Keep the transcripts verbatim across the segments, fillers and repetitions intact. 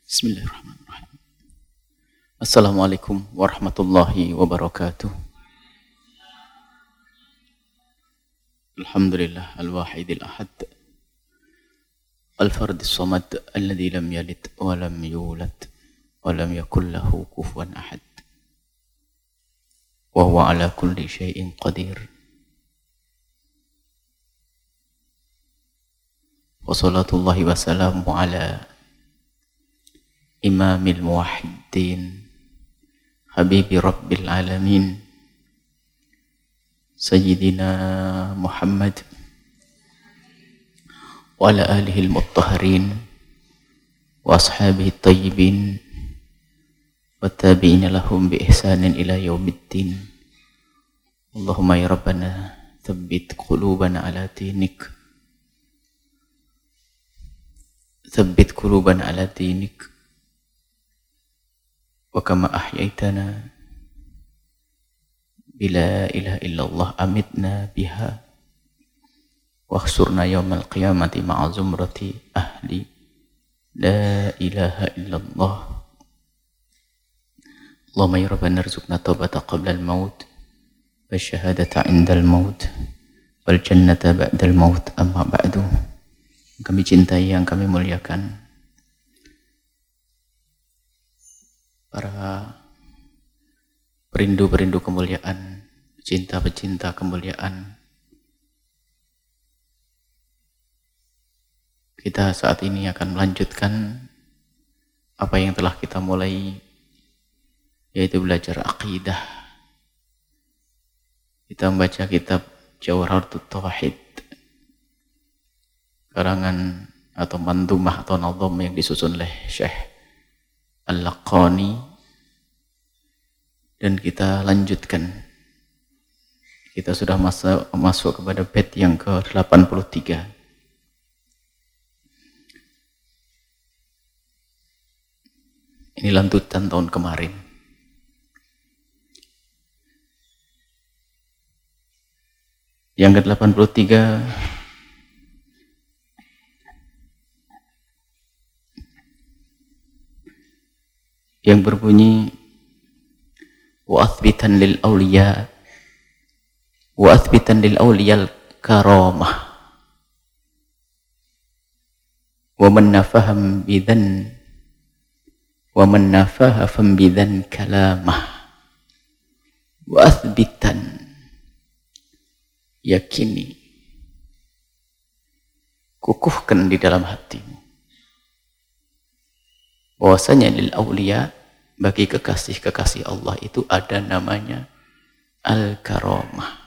Bismillahirrahmanirrahim. Assalamualaikum warahmatullahi wabarakatuh. Alhamdulillah al-wahidil ahad al-fardis samad alladhi lam yalid wa lam yulad wa lam yakul lahu kufuwan ahad wa huwa ala kulli syai'in qadir. Wa salatullahi wa salamu ala imamil muwahhidin habibi rabbil alamin sayyidina Muhammad wa ala alihi al-muttahharin wa ashabihi at-tayyibin wa tabi'ina lahum bi ihsanin ila yaumiddin. Allahumma ya rabbana thabbit qulubana ala dinik thabbit qulubana ala dinik wa kama ahyaitana bila ilaha illallah amitna biha wakhsurna yawmal qiyamati ma'a zumrati ahli la ilaha illallah. Allahumma ya rabbana arzuqna taubata qabla al-maut wa syahadata 'inda al-maut wal jannata ba'da al-maut. Amma ba'du. Kami cintai, yang kami muliakan, para perindu-perindu kemuliaan, pecinta-pecinta kemuliaan, kita saat ini akan melanjutkan apa yang telah kita mulai, yaitu belajar akidah. Kita membaca kitab Jawharatut Tauhid, karangan atau mandumah atau nazam yang disusun oleh Syekh Al-Laqani, dan kita lanjutkan. Kita sudah masuk, masuk kepada bait yang ke delapan puluh tiga. Ini lanjutan tahun kemarin. Yang ke delapan puluh tiga yang berbunyi wa athbitan lil awliya wa athbitan lil awliyal karamah wa man nafaham bidan wa man nafaha fam bidan kalamah wa athbitan, yakini, kukuhkan di dalam hatimu bahwasanya lil awliya, bagi kekasih-kekasih Allah itu ada namanya al-karamah.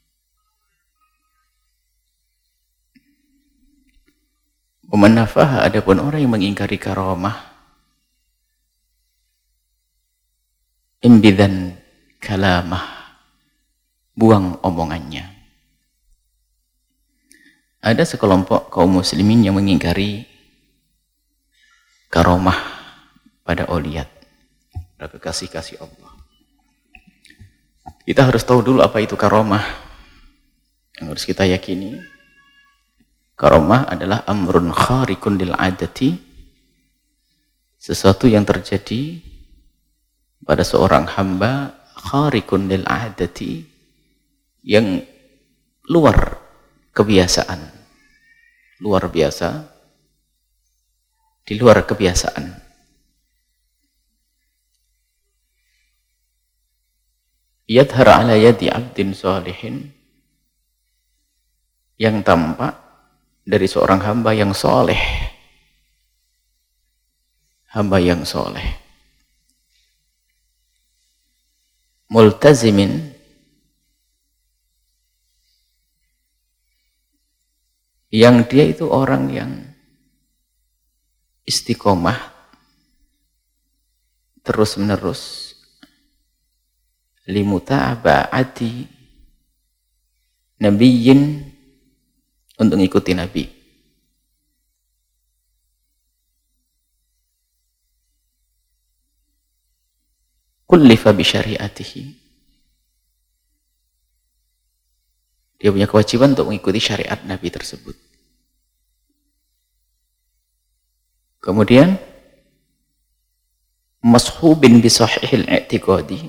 Umanafaha, adapun orang yang mengingkari karamah, imbidan kalamah, buang omongannya. Ada sekelompok kaum muslimin yang mengingkari karamah pada awliya, pada kekasih-kasih Allah. Kita harus tahu dulu apa itu karamah. Yang harus kita yakini, karamah adalah amrun kharikun lil adati, sesuatu yang terjadi pada seorang hamba, kharikun lil adati, yang luar kebiasaan, luar biasa, di luar kebiasaan. Yadhar ala yadi abdin salihin, yang tampak dari seorang hamba yang soleh, hamba yang soleh. Multazimin, yang dia itu orang yang istiqomah terus menerus, limuta'aba'ati nabiyyin, untuk mengikuti nabi. Kullifa bi syariatihi, dia punya kewajiban untuk mengikuti syariat nabi tersebut. Kemudian mashubin bi sahihil i'tiqadi,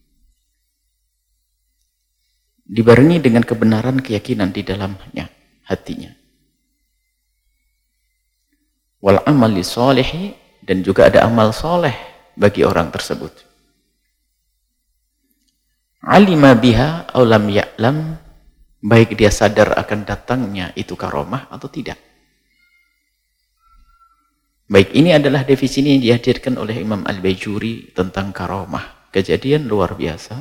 dibarengi dengan kebenaran keyakinan di dalamnya hatinya, wal amali sholihi, dan juga ada amal soleh bagi orang tersebut, alima biha aw lam ya'lam, baik dia sadar akan datangnya itu karomah atau tidak. Baik, ini adalah definisi ini dihadirkan oleh Imam Al-Bajuri tentang karomah, kejadian luar biasa.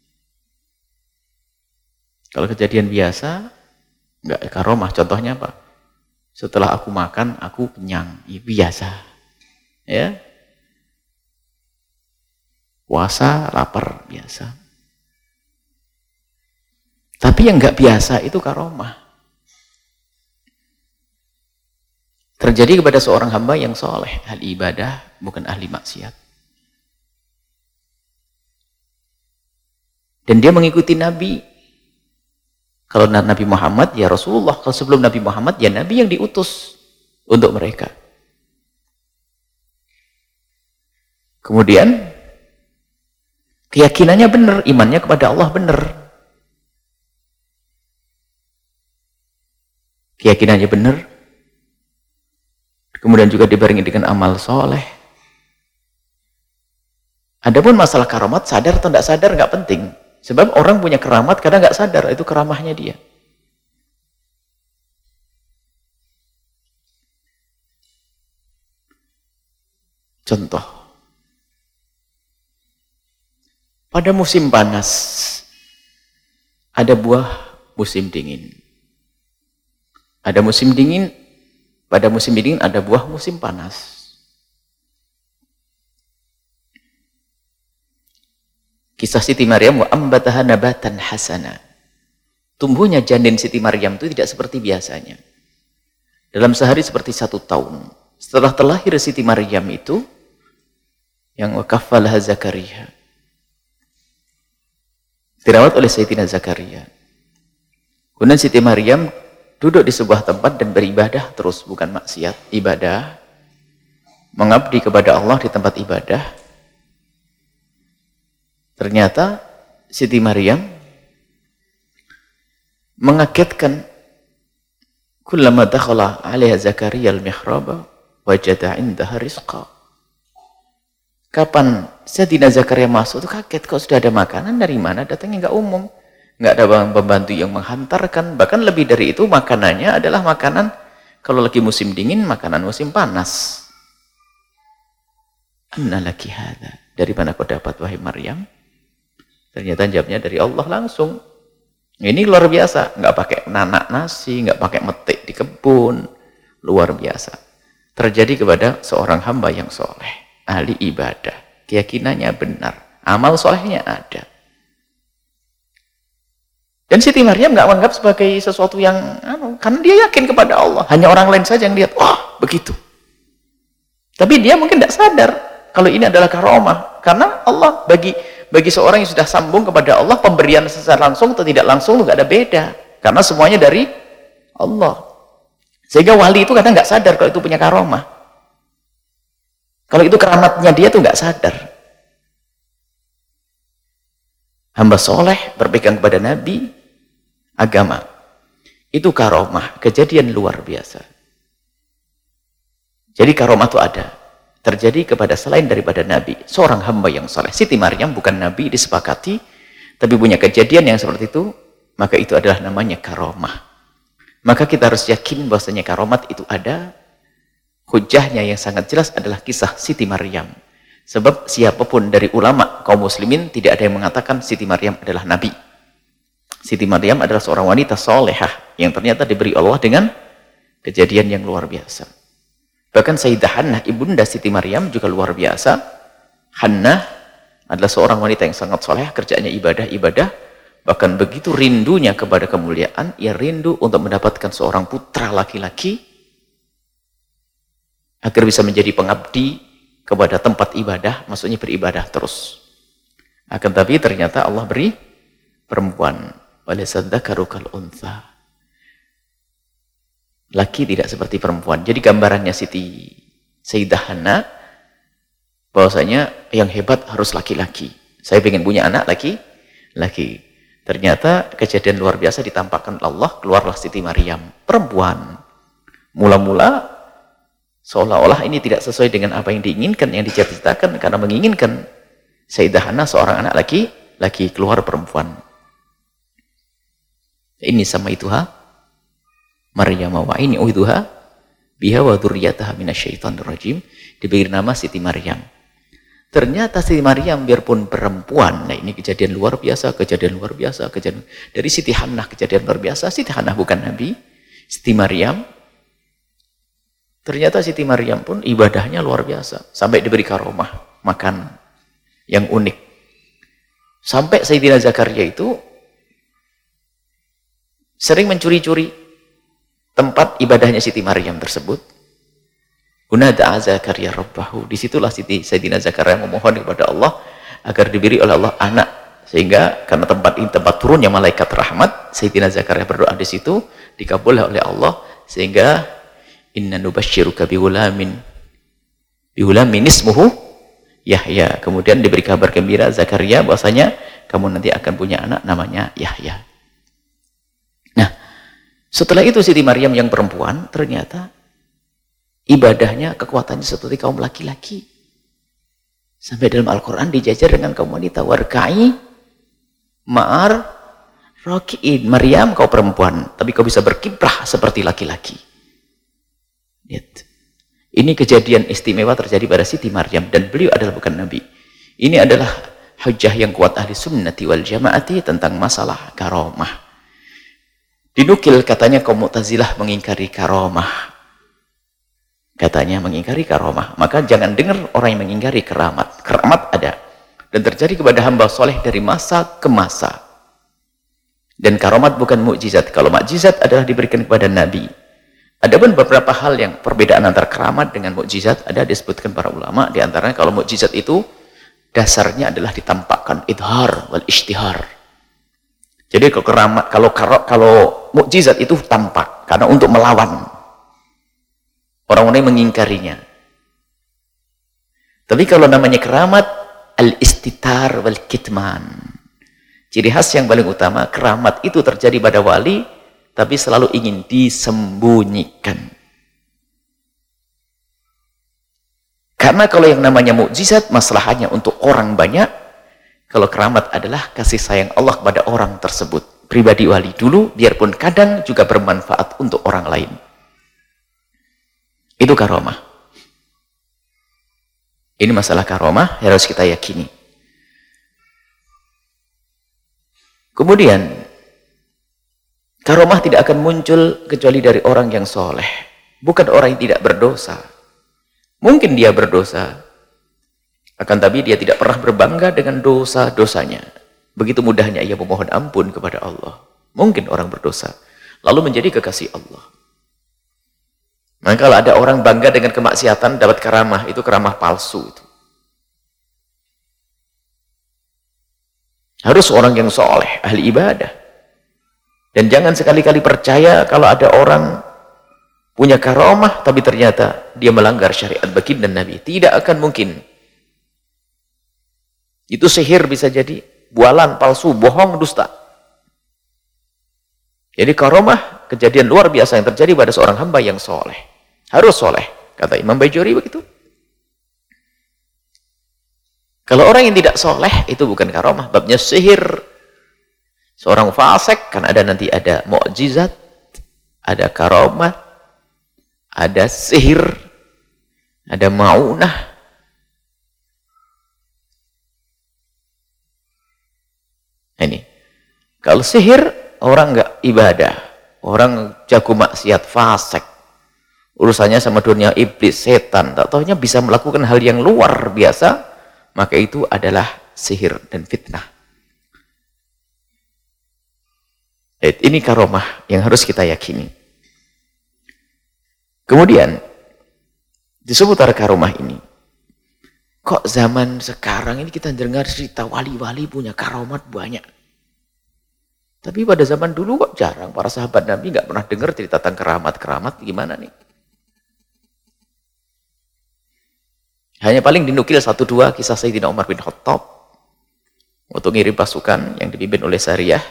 Kalau kejadian biasa enggak karomah, contohnya apa? Setelah aku makan aku kenyang, ya, biasa. Ya. Puasa lapar, biasa. Tapi yang enggak biasa itu karomah. Terjadi kepada seorang hamba yang soleh, ahli ibadah, bukan ahli maksiat. Dan dia mengikuti Nabi. Kalau Nabi Muhammad, ya Rasulullah. Kalau sebelum Nabi Muhammad, ya Nabi yang diutus untuk mereka. Kemudian, keyakinannya benar, imannya kepada Allah benar. Keyakinannya benar. Kemudian juga dibarengi dengan amal soleh. Adapun masalah karamat, sadar atau tidak sadar nggak penting. Sebab orang punya keramat kadang nggak sadar, itu keramahnya dia. Contoh, pada musim panas ada buah musim dingin. Ada musim dingin, pada musim dingin ada buah musim panas. Kisah Siti Maryam, wa ambataha nabatan hasana. Tumbuhnya janin Siti Maryam itu tidak seperti biasanya. Dalam sehari seperti satu tahun. Setelah terlahir Siti Maryam itu, yang wakafalah Zakaria, dirawat oleh Sayyidina Zakaria. Kemudian Siti Maryam duduk di sebuah tempat dan beribadah terus, bukan maksiat, ibadah, mengabdi kepada Allah di tempat ibadah. Ternyata Siti Maryam mengagetkan, kullama dakhala 'alaiha Zakaria al-mihraba wajada 'indaha rizqa. Kapan Sayyidina Zakaria masuk itu kaget, kok sudah ada makanan, dari mana datangnya, enggak umum. Enggak ada pembantu yang menghantarkan, bahkan lebih dari itu makanannya adalah makanan kalau lagi musim dingin, makanan musim panas. Anna laki hadza, dari mana kau dapat wahai Maryam? Ternyata jawabnya dari Allah langsung. Ini luar biasa, enggak pakai nanak nasi, enggak pakai metik di kebun, luar biasa. Terjadi kepada seorang hamba yang soleh, ahli ibadah, keyakinannya benar, amal solehnya ada. Dan Siti Maryam nggak menganggap sebagai sesuatu yang anu, karena dia yakin kepada Allah. Hanya orang lain saja yang lihat, wah begitu. Tapi dia mungkin tidak sadar kalau ini adalah karomah, karena Allah bagi bagi seorang yang sudah sambung kepada Allah, pemberian secara langsung atau tidak langsung itu nggak ada beda, karena semuanya dari Allah. Sehingga wali itu kadang nggak sadar kalau itu punya karomah. Kalau itu keramatnya dia tuh nggak sadar. Hamba soleh berpegang kepada Nabi, agama, itu karomah, kejadian luar biasa. Jadi karomah itu ada, terjadi kepada selain daripada Nabi, seorang hamba yang soleh. Siti Maryam bukan Nabi, disepakati, tapi punya kejadian yang seperti itu, maka itu adalah namanya karomah. Maka kita harus yakin bahwasanya karomat itu ada. Hujahnya yang sangat jelas adalah kisah Siti Maryam. Sebab siapapun dari ulama kaum muslimin tidak ada yang mengatakan Siti Maryam adalah Nabi. Siti Maryam adalah seorang wanita solehah yang ternyata diberi Allah dengan kejadian yang luar biasa. Bahkan Sayyidah Hannah, ibunda Siti Maryam juga luar biasa. Hannah adalah seorang wanita yang sangat soleh, kerjaannya ibadah-ibadah. Bahkan begitu rindunya kepada kemuliaan, ia rindu untuk mendapatkan seorang putra laki-laki agar bisa menjadi pengabdi kepada tempat ibadah, maksudnya beribadah terus. Akan tapi ternyata Allah beri perempuan. Walaysa dzakaru kal untha. Laki tidak seperti perempuan. Jadi gambarannya Siti Sayyidah Hannah bahwasanya yang hebat harus laki-laki. Saya ingin punya anak laki-laki. Ternyata kejadian luar biasa ditampakkan Allah, keluarlah Siti Maryam, perempuan. Mula-mula seolah-olah ini tidak sesuai dengan apa yang diinginkan, yang dicita-citakan, karena menginginkan Sayyidah Hana seorang anak laki-laki, keluar perempuan. Ini sama itu ha Maryam wa ini uidhuha biha wa dzurriyyataha minasyaitonir rajim, diberi nama Siti Maryam. Ternyata Siti Maryam biarpun perempuan, nah ini kejadian luar biasa, kejadian luar biasa, kejadian dari Siti Hannah, kejadian luar biasa. Siti Hannah bukan nabi, Siti Maryam. Ternyata Siti Maryam pun ibadahnya luar biasa, sampai diberi karomah makan yang unik. Sampai Sayyidina Zakaria itu sering mencuri-curi tempat ibadahnya Siti Maryam tersebut. Unada'a Zakaria Rabbahu. Disitulah Siti Sayyidina Zakaria memohon kepada Allah agar diberi oleh Allah anak. Sehingga karena tempat ini tempat turunnya malaikat rahmat, Sayyidina Zakaria berdoa di situ, dikabulkan oleh Allah. Sehingga inna nubasyiruka bighulamin bighulamin ismuhu Yahya. Kemudian diberi kabar gembira Zakaria bahwasanya kamu nanti akan punya anak namanya Yahya. Nah, setelah itu Siti Maryam yang perempuan ternyata ibadahnya, kekuatannya seperti kaum laki-laki. Sampai dalam Al-Quran dijajar dengan kaum wanita. Warka'i ma'ar raki'in. Maryam kau perempuan, tapi kau bisa berkiprah seperti laki-laki. Lihat. Ini kejadian istimewa terjadi pada Siti Maryam. Dan beliau adalah bukan Nabi. Ini adalah hujjah yang kuat ahli sunnati wal jamaati tentang masalah karomah. Dinukil katanya kaum Mu'tazilah mengingkari karomah. Katanya mengingkari karomah. Maka jangan dengar orang yang mengingkari keramat. Keramat ada. Dan terjadi kepada hamba soleh dari masa ke masa. Dan karomat bukan mukjizat. Kalau mukjizat adalah diberikan kepada Nabi. Ada pun beberapa hal yang perbedaan antara keramat dengan mukjizat. Ada disebutkan para ulama. Di antaranya kalau mukjizat itu dasarnya adalah ditampakkan idhar wal ishtihar. Jadi kalau keramat, kalau kalau mukjizat itu tampak karena untuk melawan orang-orang yang mengingkarinya. Tapi kalau namanya keramat, al-istitar wal kitman. Ciri khas yang paling utama, keramat itu terjadi pada wali, tapi selalu ingin disembunyikan. Karena kalau yang namanya mukjizat, masalahnya untuk orang banyak. Kalau keramat adalah kasih sayang Allah kepada orang tersebut. Pribadi wali dulu, biarpun kadang juga bermanfaat untuk orang lain. Itu karomah. Ini masalah karomah yang harus kita yakini. Kemudian, karomah tidak akan muncul kecuali dari orang yang soleh. Bukan orang yang tidak berdosa. Mungkin dia berdosa, akan tapi dia tidak pernah berbangga dengan dosa-dosanya. Begitu mudahnya ia memohon ampun kepada Allah. Mungkin orang berdosa, lalu menjadi kekasih Allah. Maka kalau ada orang bangga dengan kemaksiatan dapat karamah, itu karamah palsu. Itu. Harus orang yang soleh, ahli ibadah. Dan jangan sekali-kali percaya kalau ada orang punya karamah, tapi ternyata dia melanggar syariat baginda Nabi. Tidak akan mungkin. Itu sihir bisa jadi, bualan, palsu, bohong, dusta. Jadi karamah, kejadian luar biasa yang terjadi pada seorang hamba yang soleh. Harus soleh, kata Imam Bajuri begitu. Kalau orang yang tidak soleh, itu bukan karamah, babnya sihir. Seorang fasik, kan ada nanti ada mukjizat, ada karamah, ada sihir, ada maunah. Ini, kalau sihir, orang nggak ibadah, orang jago maksiat, fasik, urusannya sama dunia iblis, setan, tak tahunya bisa melakukan hal yang luar biasa, maka itu adalah sihir dan fitnah. Ini karomah yang harus kita yakini. Kemudian, di seputar karomah ini, kok zaman sekarang ini kita dengar cerita wali-wali punya karomat banyak. Tapi pada zaman dulu kok jarang. Para sahabat Nabi nggak pernah dengar cerita tentang keramat-keramat. Gimana nih? Hanya paling dinukil satu dua kisah Sayyidina Umar bin Khattab waktu ngirim pasukan yang dipimpin oleh Sariyah.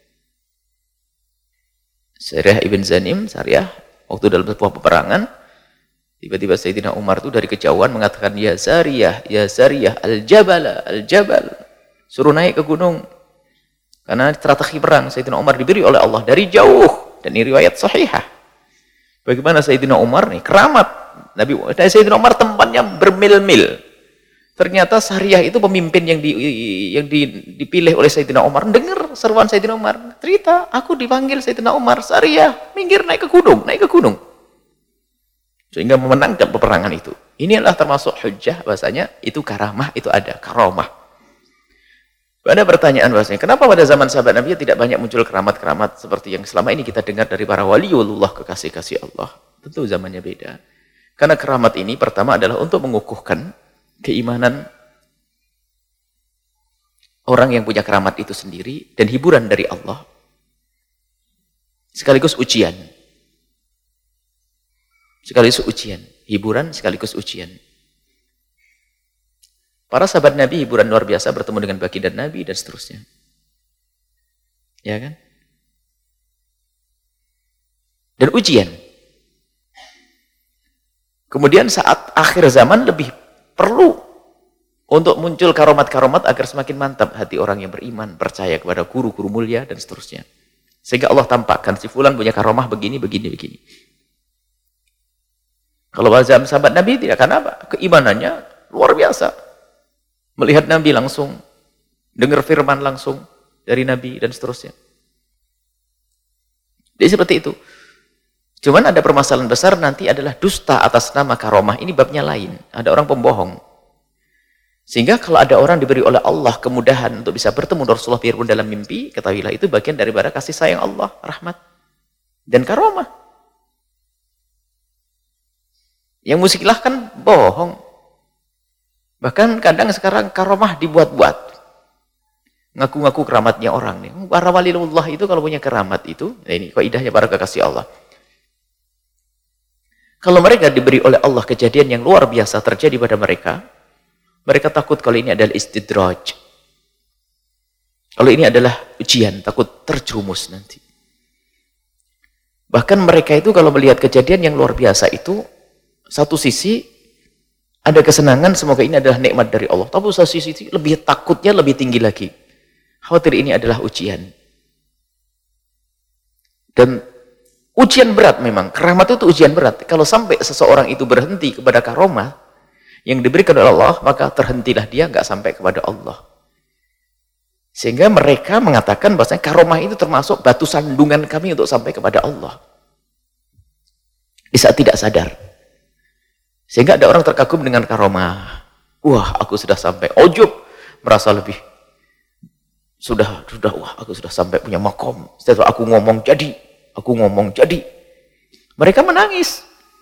Sariyah ibn Zanim, Sariyah waktu dalam sebuah peperangan, tiba-tiba Sayyidina Umar itu dari kejauhan mengatakan, ya Sariyah, ya Sariyah, al-jabal, al-jabal, suruh naik ke gunung. Karena strategi perang Sayyidina Umar diberi oleh Allah dari jauh, dan ini riwayat sahihah. Bagaimana Sayyidina Umar nih, keramat Nabi Sayyidina Umar tempatnya bermil-mil. Ternyata Sariyah itu pemimpin yang, di, yang di, dipilih oleh Sayyidina Umar. Dengar seruan Sayyidina Umar, cerita, aku dipanggil Sayyidina Umar, Sariyah, minggir naik ke gunung, naik ke gunung. Sehingga memenangkan peperangan itu. Ini adalah termasuk hujjah, bahasanya itu karamah, itu ada, karomah. Ada pertanyaan bahasanya, kenapa pada zaman sahabat Nabi tidak banyak muncul keramat-keramat seperti yang selama ini kita dengar dari para waliullah, kekasih-kasih Allah? Tentu zamannya beda. Karena keramat ini pertama adalah untuk mengukuhkan keimanan orang yang punya keramat itu sendiri dan hiburan dari Allah. Sekaligus ujian. Sekaligus ujian. Hiburan sekaligus ujian. Para sahabat Nabi hiburan luar biasa bertemu dengan baginda Nabi dan seterusnya. Ya kan? Dan ujian. Kemudian saat akhir zaman lebih perlu untuk muncul karomat-karomat agar semakin mantap hati orang yang beriman, percaya kepada guru-guru mulia dan seterusnya. Sehingga Allah tampakkan si fulan punya karomah begini, begini, begini. Kalau zaman sahabat Nabi tidak, akan apa? Keimanannya luar biasa. Melihat Nabi langsung, dengar firman langsung dari Nabi dan seterusnya. Jadi seperti itu. Cuman ada permasalahan besar nanti adalah dusta atas nama karomah. Ini babnya lain. Ada orang pembohong. Sehingga kalau ada orang diberi oleh Allah kemudahan untuk bisa bertemu Rasulullah biarpun dalam mimpi, ketahuilah itu bagian daripada kasih sayang Allah, rahmat dan karomah. Yang muskilah kan bohong. Bahkan kadang sekarang karomah dibuat-buat. Ngaku-ngaku keramatnya orang nih. Para waliullah itu kalau punya keramat itu, nah ini kaidahnya para kekasih Allah. Kalau mereka diberi oleh Allah kejadian yang luar biasa terjadi pada mereka, mereka takut kalau ini adalah istidraj. Kalau ini adalah ujian, takut terjerumus nanti. Bahkan mereka itu kalau melihat kejadian yang luar biasa itu, satu sisi ada kesenangan, semoga ini adalah nikmat dari Allah. Tapi satu sisi lebih takutnya lebih tinggi lagi. Khawatir ini adalah ujian. Dan ujian berat memang. Keramat itu ujian berat. Kalau sampai seseorang itu berhenti kepada karomah yang diberikan oleh Allah, maka terhentilah dia nggak sampai kepada Allah. Sehingga mereka mengatakan bahwasanya karomah itu termasuk batu sandungan kami untuk sampai kepada Allah. Di saat tidak sadar. Sehingga ada orang terkagum dengan karomah. Wah, aku sudah sampai. Ujub, merasa lebih. Sudah, sudah, wah, aku sudah sampai punya makom. Setelah aku ngomong jadi. Aku ngomong jadi. Mereka menangis.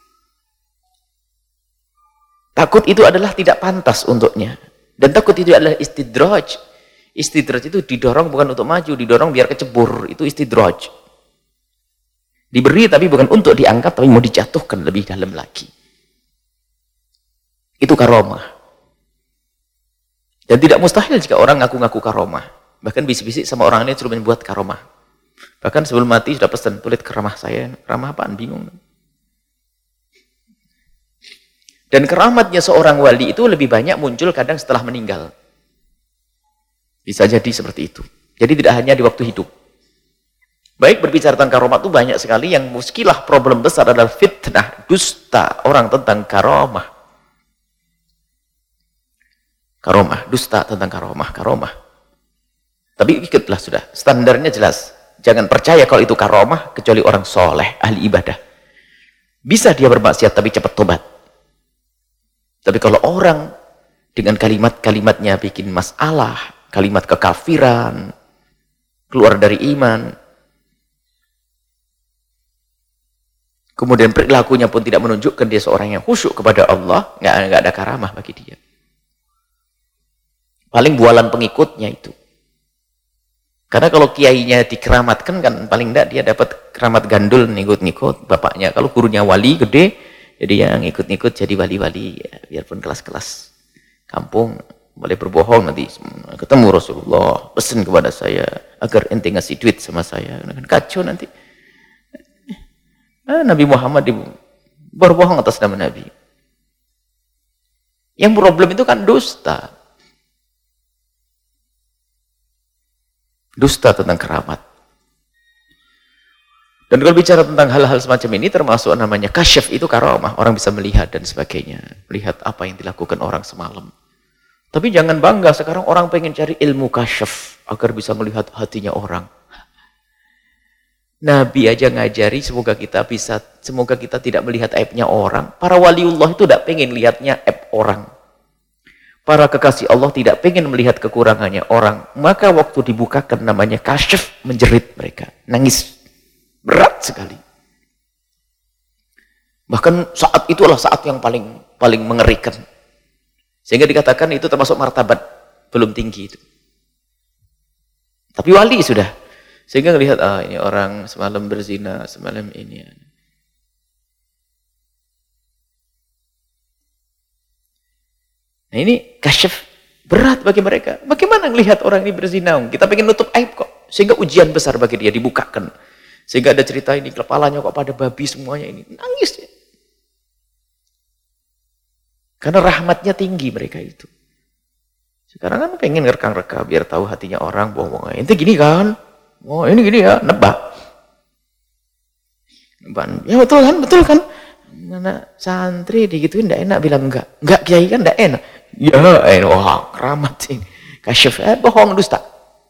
Takut itu adalah tidak pantas untuknya. Dan takut itu adalah istidraj. Istidraj itu didorong bukan untuk maju, didorong biar kecebur. Itu istidraj. Diberi tapi bukan untuk diangkat, tapi mau dijatuhkan lebih dalam lagi. Itu karomah. Dan tidak mustahil jika orang ngaku-ngaku karomah. Bahkan bisik-bisik sama orang ini suruh membuat karomah. Bahkan sebelum mati sudah pesan, tulis keramah saya. Keramah apaan? Bingung. Dan keramatnya seorang wali itu lebih banyak muncul kadang setelah meninggal. Bisa jadi seperti itu. Jadi tidak hanya di waktu hidup. Baik berbicara tentang karomat itu banyak sekali yang muskilah problem besar adalah fitnah, dusta orang tentang karomah. Karomah, dusta tentang karomah, karomah. Tapi ikutlah sudah, standarnya jelas. Jangan percaya kalau itu karomah, kecuali orang soleh, ahli ibadah. Bisa dia bermaksiat, tapi cepat tobat. Tapi kalau orang dengan kalimat-kalimatnya bikin masalah, kalimat kekafiran, keluar dari iman, kemudian perilakunya pun tidak menunjukkan dia seorang yang khusyuk kepada Allah, nggak, nggak ada karamah bagi dia. Paling bualan pengikutnya itu. Karena kalau kiainya dikeramatkan kan paling tidak dia dapat keramat gandul ngikut-ngikut bapaknya. Kalau gurunya wali gede, jadi yang ngikut-ngikut jadi wali-wali. Ya. biarpun kelas-kelas kampung boleh berbohong nanti ketemu Rasulullah, pesan kepada saya agar ente ngasih duit sama saya, kan kacau nanti. Ah, Nabi Muhammad berbohong atas nama Nabi. Yang problem itu kan dusta. Dusta tentang keramat. Dan kalau bicara tentang hal-hal semacam ini termasuk namanya kasyaf, itu karamah. Orang bisa melihat dan sebagainya. Melihat apa yang dilakukan orang semalam. Tapi jangan bangga sekarang orang pengen cari ilmu kasyaf agar bisa melihat hatinya orang. Nabi aja ngajari semoga kita bisa, semoga kita tidak melihat aibnya orang. Para waliullah itu tidak pengen lihatnya aib orang. Para kekasih Allah tidak pengen melihat kekurangannya orang. Maka waktu dibukakan namanya kasyaf, menjerit mereka. Nangis. Berat sekali. Bahkan saat itulah saat yang paling paling mengerikan. Sehingga dikatakan itu termasuk martabat belum tinggi itu. Tapi wali sudah. Sehingga melihat, ah ini orang semalam berzina, semalam ini. Nah ini kasyaf berat bagi mereka. Bagaimana melihat orang ini berzina? Kita pengen nutup aib kok. Sehingga ujian besar bagi dia dibukakan. Sehingga ada cerita ini, kepalanya kok pada babi semuanya ini. Nangis ya. Karena rahmatnya tinggi mereka itu. Sekarang kan pengen ngerekang-reka biar tahu hatinya orang, bohong-bohong. Itu gini kan? Oh ini gini ya, nebak. Nebak. Ya betul kan, betul kan? Mana santri digituin enggak enak bilang enggak. Enggak kiai kan enggak enak. Ya, eh, wah keramat ini. Kasyaf, eh, bohong, dusta.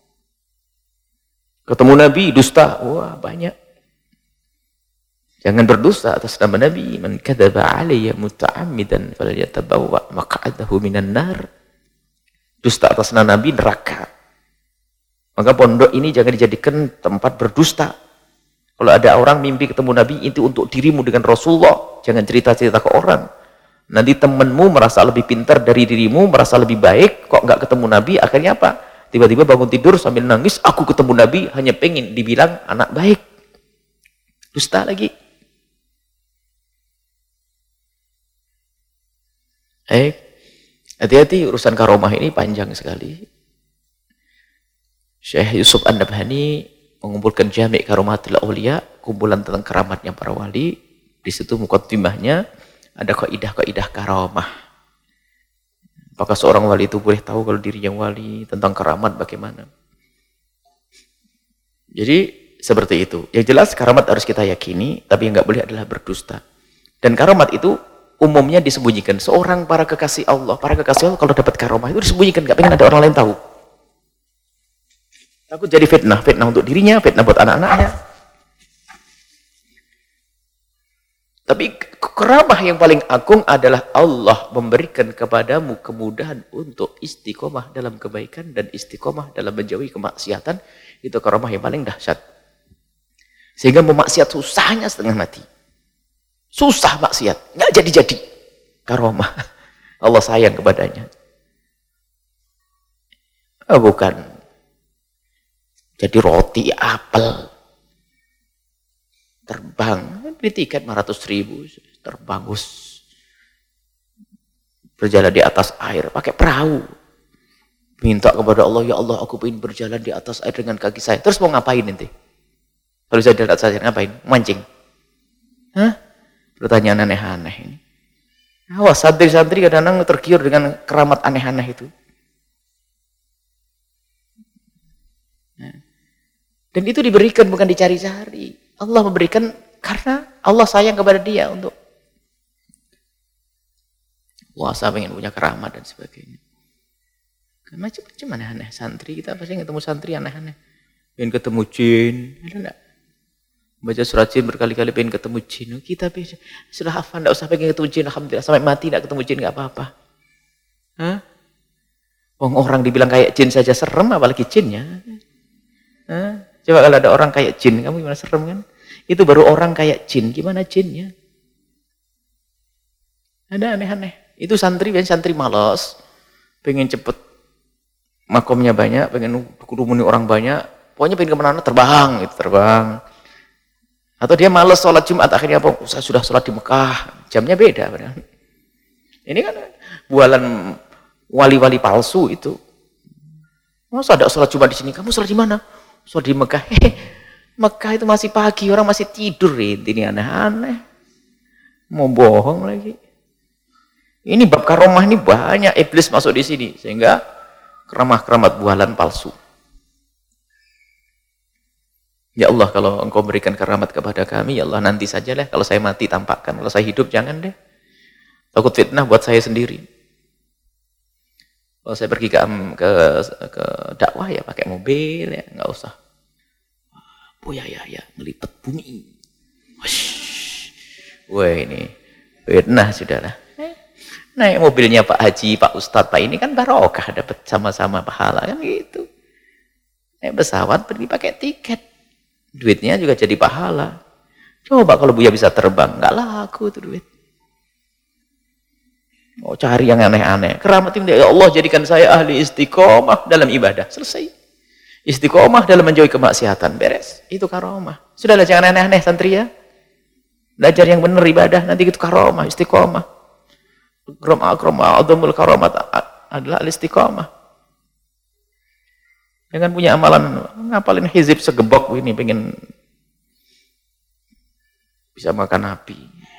Ketemu Nabi, dusta. Wah, banyak. Jangan berdusta atas nama Nabi. Man kadzaba alayya muta'ammidan falyatabawwa maq'adahu minan nar. Dusta atas nama Nabi, neraka. Maka pondok ini jangan dijadikan tempat berdusta. Kalau ada orang mimpi ketemu Nabi, itu untuk dirimu dengan Rasulullah. Jangan cerita-cerita ke orang. Nanti temanmu merasa lebih pintar dari dirimu, merasa lebih baik, kok nggak ketemu Nabi, akhirnya apa? Tiba-tiba bangun tidur sambil nangis, aku ketemu Nabi, hanya pengen dibilang anak baik. Dusta lagi. Eh, hati-hati urusan karomah ini panjang sekali. Syekh Yusuf An-Nabhani mengumpulkan Jami' Karomatul Auliya, kumpulan tentang keramatnya para wali. Di situ muqaddimahnya ada kaidah-kaidah karamah. Apakah seorang wali itu boleh tahu kalau dirinya wali, tentang karamat bagaimana? Jadi seperti itu. Yang jelas karamat harus kita yakini, tapi yang nggak boleh adalah berdusta. Dan karamat itu umumnya disembunyikan. Seorang para kekasih Allah, para kekasih Allah kalau dapat karamah itu disembunyikan, nggak pengen ada orang lain tahu. Takut jadi fitnah, fitnah untuk dirinya, fitnah buat anak-anaknya. Tapi karamah yang paling agung adalah Allah memberikan kepadamu kemudahan untuk istiqomah dalam kebaikan dan istiqomah dalam menjauhi kemaksiatan. Itu karamah yang paling dahsyat. Sehingga memaksiat susahnya setengah mati. Susah maksiat, nggak jadi-jadi. Karamah. Allah sayang kepadanya. Oh, bukan. Jadi roti, apel. Terbang. Beli tiket lima ratus ribu, terbang, berjalan di atas air, pakai perahu, minta kepada Allah, ya Allah aku ingin berjalan di atas air dengan kaki saya. Terus mau ngapain nanti? Kalau saya di atas air ngapain? Mancing? Hah? Pertanyaan aneh-aneh ini. Awas, santri-santri kadang-kadang tergiur dengan keramat aneh-aneh itu. Dan itu diberikan bukan dicari-cari. Allah memberikan karena Allah sayang kepada dia untuk wah saya pengen punya keramat dan sebagainya. Macam-macam aneh-aneh. Santri kita pasti ketemu santri aneh-aneh. Pengen ketemu jin, ada enggak? Baca surat jin berkali-kali pengen ketemu jin. Kita sudah hafal, enggak usah pengen ketemu jin. Alhamdulillah sampai mati enggak ketemu jin enggak apa-apa. Hah? Wong orang dibilang kayak jin saja serem, apalagi jinnya. Hah? Coba kalau ada orang kayak jin, kamu gimana, serem kan? Itu baru orang kayak jin, gimana jinnya? Ada aneh-aneh. Itu santri, biasanya santri malas, pengen cepet makomnya banyak, pengen kerumuni orang banyak, pokoknya pengen kemana-mana terbang, gitu, terbang. Atau dia malas sholat Jumat, akhirnya apa? Saya sudah sholat di Mekah, jamnya beda. Padahal. Ini kan bualan wali-wali palsu itu. Masa ada sholat Jumat di sini? Kamu sholat di mana? Sholat di Mekah. Hehe, Mekah itu masih pagi, orang masih tidur. Ini aneh-aneh. Mau bohong lagi. Ini bab karomah ini banyak iblis masuk di sini. Sehingga keramah-keramat bualan palsu. Ya Allah, kalau engkau berikan keramat kepada kami, ya Allah nanti sajalah. Kalau saya mati tampakkan. Kalau saya hidup jangan deh. Takut fitnah buat saya sendiri. Kalau saya pergi ke, ke, ke dakwah ya pakai mobil ya, nggak usah. Oh ya ya ya, melipet bumi. Wah ini fitnah sudahlah. Naik mobilnya Pak Haji, Pak Ustadz, Pak ini kan barokah dapat sama-sama pahala kan gitu. Naik pesawat pergi pakai tiket. Duitnya juga jadi pahala. Coba kalau Buya bisa terbang, nggak laku tuh duit. Mau cari yang aneh-aneh. Keramat ini, ya Allah jadikan saya ahli istiqomah dalam ibadah. Selesai. Istiqomah dalam menjauhi kemaksiatan. Beres. Itu karomah. Sudahlah jangan aneh-aneh santri ya. Belajar yang benar ibadah. Nanti itu karomah, istiqomah. Karomah, karomah, adamul karomat adalah istiqomah. Jangan punya amalan, ngapalin hizib segebok ini pengen bisa makan api.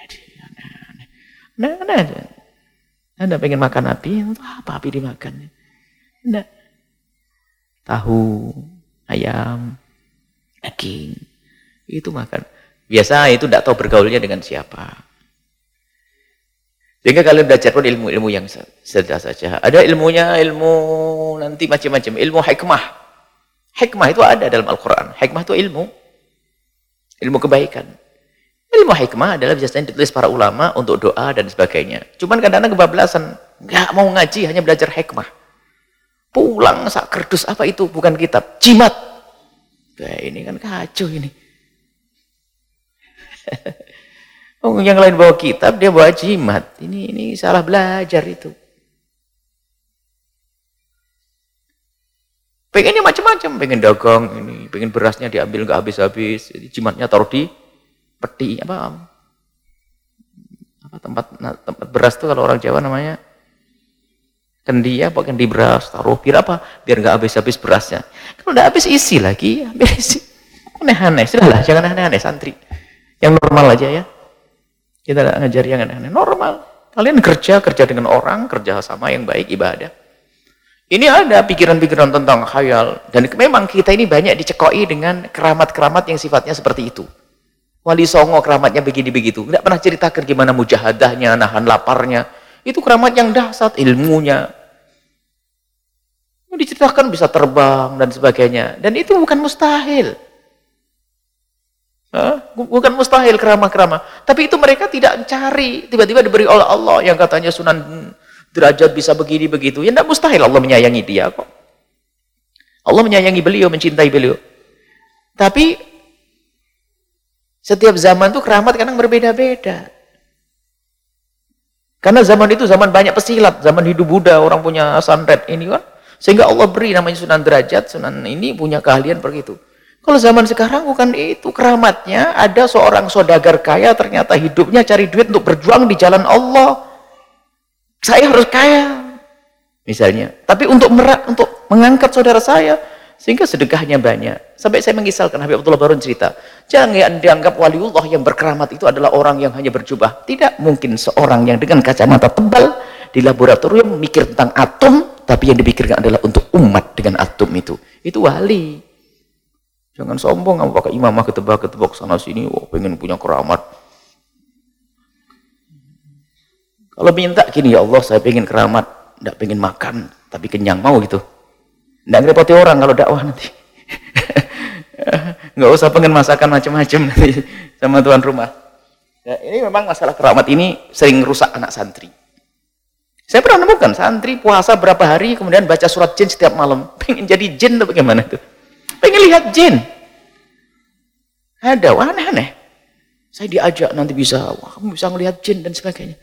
Nah, nah, nah. Anda pengen makan api, apa api dimakan? Nah. Tahu, ayam, daging, itu makan. Biasa itu tidak tahu bergaulnya dengan siapa. Sehingga kalian belajar pun ilmu-ilmu yang sederhana saja. Ada ilmunya, ilmu nanti macam-macam, ilmu hikmah. Hikmah itu ada dalam Al-Quran. Hikmah itu ilmu. Ilmu kebaikan. Ilmu hikmah adalah biasanya ditulis para ulama untuk doa dan sebagainya. Cuman kadang-kadang kebablasan. Nggak mau ngaji, hanya belajar hikmah. Pulang sak kerdus apa itu? Bukan kitab. Jimat. Nah, ini kan kacau ini. Oh, yang lain bawa kitab, dia bawa jimat. Ini ini salah belajar itu. Pengennya macam-macam, pengen dagang ini, pengen berasnya diambil nggak habis-habis, jimatnya taruh di peti apa, apa tempat nah, tempat beras tuh kalau orang Jawa namanya kendi apa kendi beras, taruh biar apa, biar nggak habis-habis berasnya. Kalau nggak habis isi lagi, ya, isi. Aneh-aneh, sudahlah jangan aneh-aneh santri, yang normal aja ya. Kita nggak ngajar yang aneh-aneh, normal. Kalian kerja kerja dengan orang, kerja sama yang baik ibadah. Ini ada pikiran-pikiran tentang khayal. Dan memang kita ini banyak dicekoi dengan keramat-keramat yang sifatnya seperti itu. Wali Songo keramatnya begini-begitu. Tidak pernah ceritakan gimana mujahadahnya, nahan laparnya. Itu keramat yang dahsyat, ilmunya. Diceritakan bisa terbang dan sebagainya. Dan itu bukan mustahil. Hah? Bukan mustahil keramah-keramah. Tapi itu mereka tidak cari. Tiba-tiba diberi oleh Allah yang katanya Sunan Derajat bisa begini begitu, ya tidak mustahil Allah menyayangi dia kok. Allah menyayangi beliau, mencintai beliau. Tapi setiap zaman itu keramat kadang berbeda-beda. Karena zaman itu zaman banyak pesilat, zaman hidup Buddha, orang punya santet ini kan, sehingga Allah beri namanya Sunan Derajat, Sunan ini punya keahlian begitu. Kalau zaman sekarang bukan itu, keramatnya ada seorang saudagar kaya ternyata hidupnya cari duit untuk berjuang di jalan Allah. Saya harus kaya, misalnya. Tapi untuk merak, untuk mengangkat saudara saya, sehingga sedekahnya banyak. Sampai saya mengisalkan, Habib Abdullah Barun cerita, jangan dianggap waliullah yang berkeramat itu adalah orang yang hanya berjubah. Tidak mungkin seorang yang dengan kacamata tebal di laboratorium mikir tentang atom, tapi yang dipikirkan adalah untuk umat dengan atom itu. Itu wali. Jangan sombong, kamu pakai imamah ketebak-ketebak sana sini, oh, pengen punya keramat. Kalau minta gini, ya Allah saya pengen keramat, tidak pengen makan, tapi kenyang, mau gitu. Tidak ngerepoti orang kalau dakwah nanti. Nggak usah pengen masakan macam-macam nanti sama tuan rumah. Ya, ini memang masalah keramat ini sering rusak anak santri. Saya pernah nemukan santri puasa berapa hari, kemudian baca surat jin setiap malam. Pengen jadi jin atau bagaimana itu? Pengen lihat jin. Ada, wah aneh-aneh. Saya diajak nanti bisa, wah kamu bisa ngelihat jin dan sebagainya.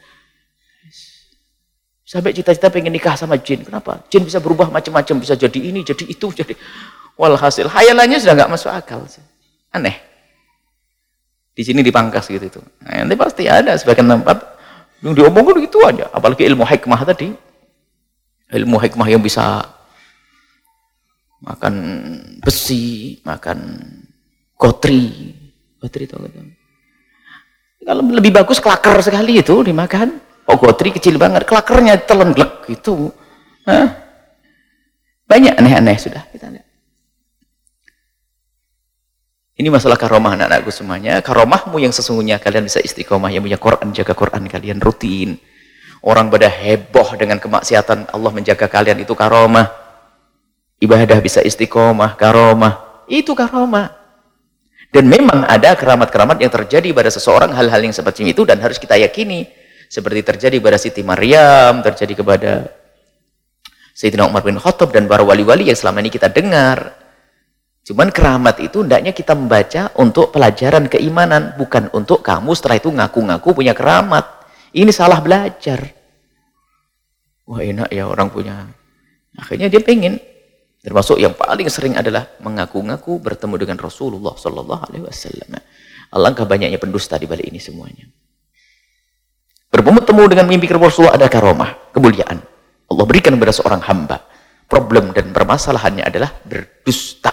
Sampai cita-cita pengen nikah sama jin. Kenapa? Jin bisa berubah macam-macam, bisa jadi ini, jadi itu, jadi walhasil hayalannya sudah nggak masuk akal. Aneh. Di sini dipangkas gitu itu. Nah, nanti pasti ada sebagian tempat Yang diomongin itu aja, apalagi ilmu hikmah tadi. Ilmu hikmah yang bisa makan besi, makan gotri. Gotri itu apa? Kalau lebih bagus kelakar sekali itu dimakan. Oh, gotri kecil banget, kelakarnya telan glek gitu. Hah? Banyak aneh-aneh sudah kita lihat. Ini masalah karomah anak-anakku semuanya. Karomahmu yang sesungguhnya kalian bisa istiqomah, yang punya Quran, jaga Quran kalian rutin. Orang pada heboh dengan kemaksiatan, Allah menjaga kalian, itu karomah. Ibadah bisa istiqomah, karomah. Itu karomah. Dan memang ada keramat-keramat yang terjadi pada seseorang, hal-hal yang seperti itu, dan harus kita yakini. Seperti terjadi pada Siti Maryam, terjadi kepada Sayyidina Umar bin Khattab, dan para wali-wali yang selama ini kita dengar. Cuman keramat itu hendaknya kita membaca untuk pelajaran keimanan, bukan untuk kamu setelah itu ngaku-ngaku punya keramat. Ini salah belajar. Wah, enak ya orang punya. Akhirnya dia pengen. Termasuk yang paling sering adalah mengaku-ngaku bertemu dengan Rasulullah Sallallahu Alaihi Wasallam. Alangkah banyaknya pendusta di balik ini semuanya. Bertemu dengan mimpi Rasulullah ada karomah, kemuliaan. Allah berikan kepada seorang hamba. Problem dan permasalahannya adalah berdusta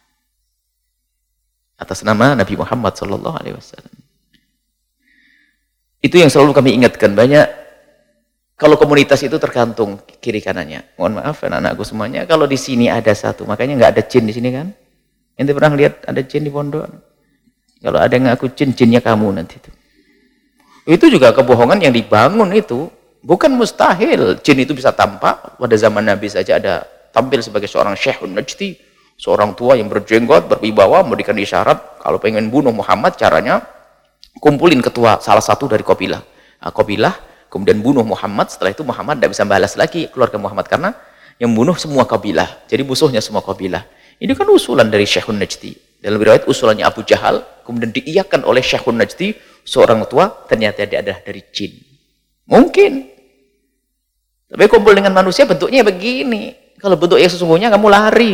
atas nama Nabi Muhammad Sallallahu Alaihi Wasallam. Itu yang selalu kami ingatkan. Banyak, kalau komunitas itu tergantung kiri kanannya. Mohon maaf anak-anakku semuanya, kalau di sini ada satu, makanya nggak ada jin di sini kan? Ente pernah lihat ada jin di pondok? Kalau ada yang ngaku jin, jinnya kamu nanti itu. Itu juga kebohongan yang dibangun itu. Bukan mustahil jin itu bisa tampak. Pada zaman Nabi saja ada tampil sebagai seorang Syekhun Najdi, seorang tua yang berjenggot, berwibawa, memberikan isyarat kalau pengen bunuh Muhammad, caranya kumpulin ketua salah satu dari kabilah. Nah, kabilah kemudian bunuh Muhammad. Setelah itu Muhammad tidak bisa balas lagi keluarga Muhammad karena yang bunuh semua kabilah. Jadi musuhnya semua kabilah. Ini kan usulan dari Syekhun Najdi. Dalam riwayat usulannya Abu Jahal, kemudian diiyakan oleh Syekhun Najdi, seorang tua, ternyata dia adalah dari jin. Mungkin. Tapi kumpul dengan manusia bentuknya begini. Kalau bentuknya sesungguhnya kamu lari.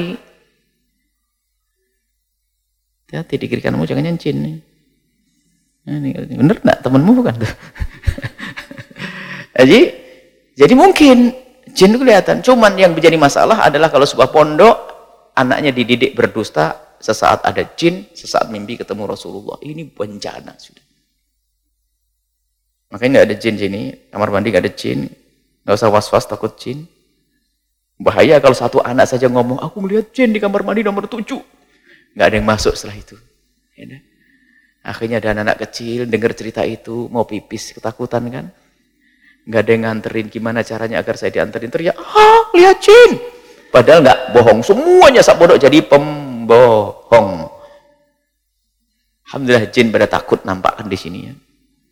Hati-hati di kiri kananmu jangan nyancin. Nah, ini bener enggak temanmu bukan tuh? jadi jadi mungkin jin itu kelihatan. Cuman yang menjadi masalah adalah kalau sebuah pondok anaknya dididik berdusta, sesaat ada jin, sesaat mimpi ketemu Rasulullah. Ini bencana sudah. Makanya nggak ada jin sini, kamar mandi nggak ada jin, nggak usah was-was takut jin. Bahaya kalau satu anak saja ngomong, aku melihat jin di kamar mandi nomor tujuh. Nggak ada yang masuk setelah itu. Ya, akhirnya ada anak-anak kecil dengar cerita itu mau pipis ketakutan kan, nggak ada yang nganterin. Gimana caranya agar saya dianterin? Teriak, ah lihat jin. Padahal nggak bohong, semuanya sak pondok jadi pembohong. Alhamdulillah jin pada takut nampakkan di sini ya.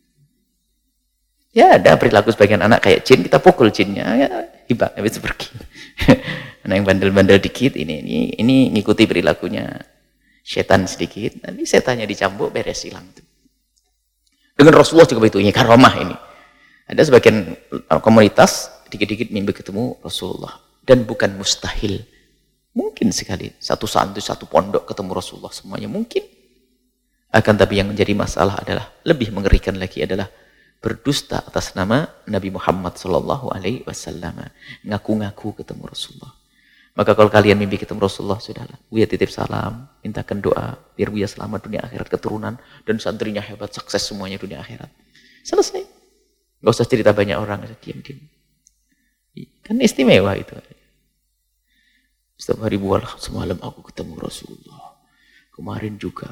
Ya ada perilaku sebagian anak kayak jin, kita pukul jinnya ya hibah habis pergi. Anak yang bandel-bandel dikit ini ini ini ngikuti perilakunya setan sedikit, nanti setannya dicambuk beres hilang itu. Dengan Rasulullah juga begitu, ini karomah ini. Ada sebagian komunitas dikit-dikit mimpi ketemu Rasulullah dan bukan mustahil. Mungkin sekali satu santri satu pondok ketemu Rasulullah semuanya mungkin. Akan tapi yang menjadi masalah adalah lebih mengerikan lagi adalah berdusta atas nama Nabi Muhammad Sallallahu Alaihi Wasallam, ngaku-ngaku ketemu Rasulullah. Maka kalau kalian mimpi ketemu Rasulullah, sudahlah, Buya titip salam, mintakan doa, biar Buya selamat dunia akhirat keturunan, dan santrinya hebat, sukses semuanya dunia akhirat. Selesai. Gak usah cerita banyak orang, diam-diam. Kan istimewa itu. Setiap hari buah semalam aku ketemu Rasulullah. Kemarin juga.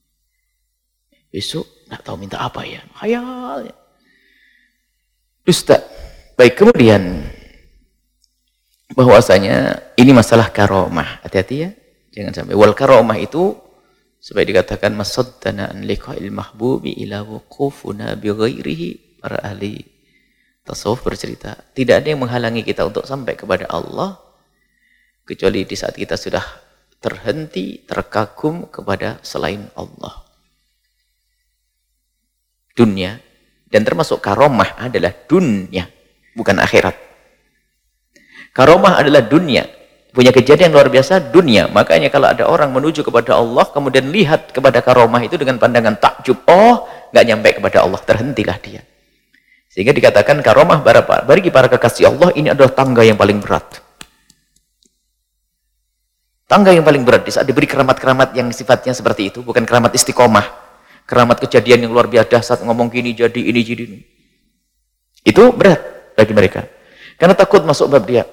Besok nggak tahu minta apa ya, khayal. Dusta. Baik, kemudian bahwasanya ini masalah karomah. Hati-hati ya, jangan sampai. Wal karomah itu supaya dikatakan masaddana an liqa'il mahbubi ila wuqufuna bi ghairihi. Para ahli tasawuf bercerita, tidak ada yang menghalangi kita untuk sampai kepada Allah kecuali di saat kita sudah terhenti, terkagum kepada selain Allah. Dunia, dan termasuk karomah adalah dunia, bukan akhirat. Karomah adalah dunia, punya kejadian luar biasa dunia. Makanya kalau ada orang menuju kepada Allah kemudian lihat kepada karomah itu dengan pandangan takjub, oh nggak nyampe kepada Allah, terhentilah dia. Sehingga dikatakan karomah bagi para kekasih Allah ini adalah tangga yang paling berat. Tangga yang paling berat di saat diberi keramat-keramat yang sifatnya seperti itu, bukan keramat istiqomah, keramat kejadian yang luar biasa saat ngomong gini jadi ini jadi ini. Itu berat bagi mereka. Karena takut masuk bab dia.